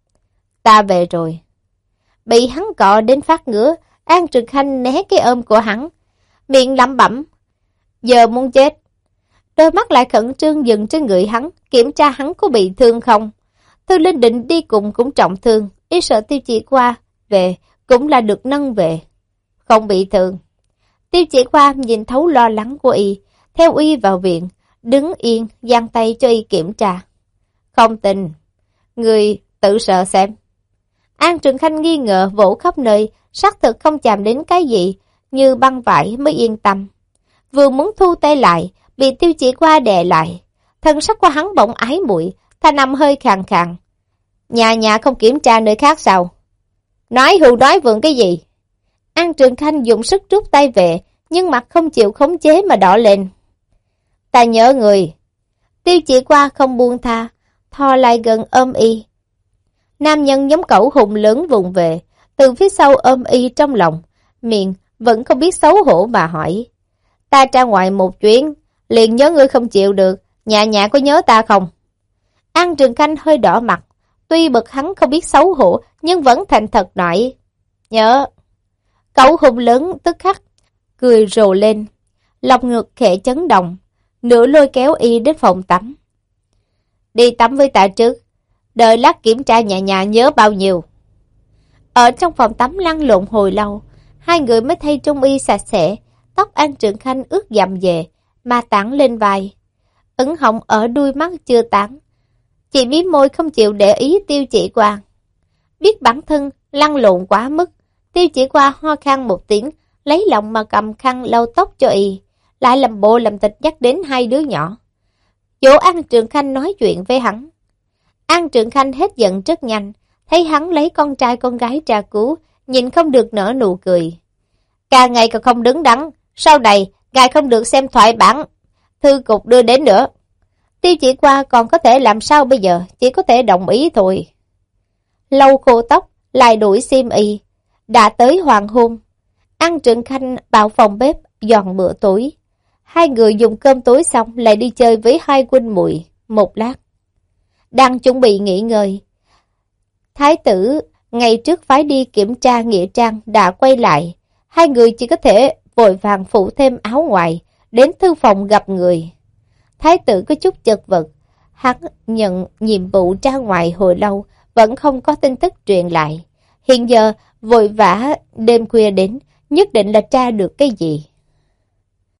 Ta về rồi. Bị hắn cọ đến phát ngứa, An Trường Khanh né cái ôm của hắn, miệng lẩm bẩm, giờ muốn chết. Đôi mắt lại khẩn trương dừng trên người hắn, kiểm tra hắn có bị thương không. Thư Linh định đi cùng cũng trọng thương, ý sợ Tiêu Chỉ Qua về cũng là được nâng về. Không bị thương. Tiêu Chỉ Qua nhìn thấu lo lắng của y, theo y vào viện, đứng yên, giang tay cho y kiểm tra. Không tin, người tự sợ xem. An Trường Khanh nghi ngờ vỗ khắp nơi, xác thực không chạm đến cái gì, như băng vải mới yên tâm. Vừa muốn thu tay lại, bị Tiêu Chỉ Qua đè lại. Thân sắc của hắn bỗng ái muội, thanh âm hơi khàn khàn. Nhà nhà không kiểm tra nơi khác sao? Nói hù nói vượng cái gì? An Trường Khanh dùng sức rút tay về, nhưng mặt không chịu khống chế mà đỏ lên. Ta nhớ người. Tiêu Chỉ Qua không buông tha, thò lại gần ôm y. Nam nhân giống cẩu hùng lớn vùng về, từ phía sau ôm y trong lòng, miệng vẫn không biết xấu hổ mà hỏi. Ta ra ngoài một chuyến, liền nhớ ngươi không chịu được, nhà nhà có nhớ ta không? An Trường Khanh hơi đỏ mặt, tuy bực hắn không biết xấu hổ, nhưng vẫn thành thật nói. Nhớ. Cẩu hùng lớn tức khắc, cười rồ lên, lòng ngực khẽ chấn động, nửa lôi kéo y đến phòng tắm. Đi tắm với ta trước, đợi lát kiểm tra nhà nhà nhớ bao nhiêu. Ở trong phòng tắm lăn lộn hồi lâu, hai người mới thay trung y sạch sẽ, tóc An Trường Khanh ướt dầm về, mà tản lên vai. Ửng hồng ở đuôi mắt chưa tán, chỉ mím môi không chịu để ý Tiêu Chỉ Qua. Biết bản thân lăn lộn quá mức, Tiêu Chỉ Qua ho khan một tiếng, lấy lòng mà cầm khăn lau tóc cho y, lại làm bộ làm tịch nhắc đến hai đứa nhỏ. Dỗ An Trường Khanh nói chuyện với hắn. An Trường Khanh hết giận rất nhanh, thấy hắn lấy con trai con gái tra cứu, nhìn không được nở nụ cười. Càng ngày còn không đứng đắn, sau này ngài không được xem thoại bản thư cục đưa đến nữa. Tiêu Chỉ Qua còn có thể làm sao bây giờ, chỉ có thể đồng ý thôi. Lau khô tóc, lại đuổi xiêm y. Đã tới hoàng hôn, An Trường Khanh vào phòng bếp dọn bữa tối. Hai người dùng cơm tối xong lại đi chơi với hai huynh muội một lát. Đang chuẩn bị nghỉ ngơi, thái tử ngày trước phái đi kiểm tra nghĩa trang đã quay lại. Hai người chỉ có thể vội vàng phủ thêm áo ngoài, đến thư phòng gặp người. Thái tử có chút chật vật, hắn nhận nhiệm vụ ra ngoài hồi lâu, vẫn không có tin tức truyền lại. Hiện giờ vội vã đêm khuya đến, nhất định là tra được cái gì.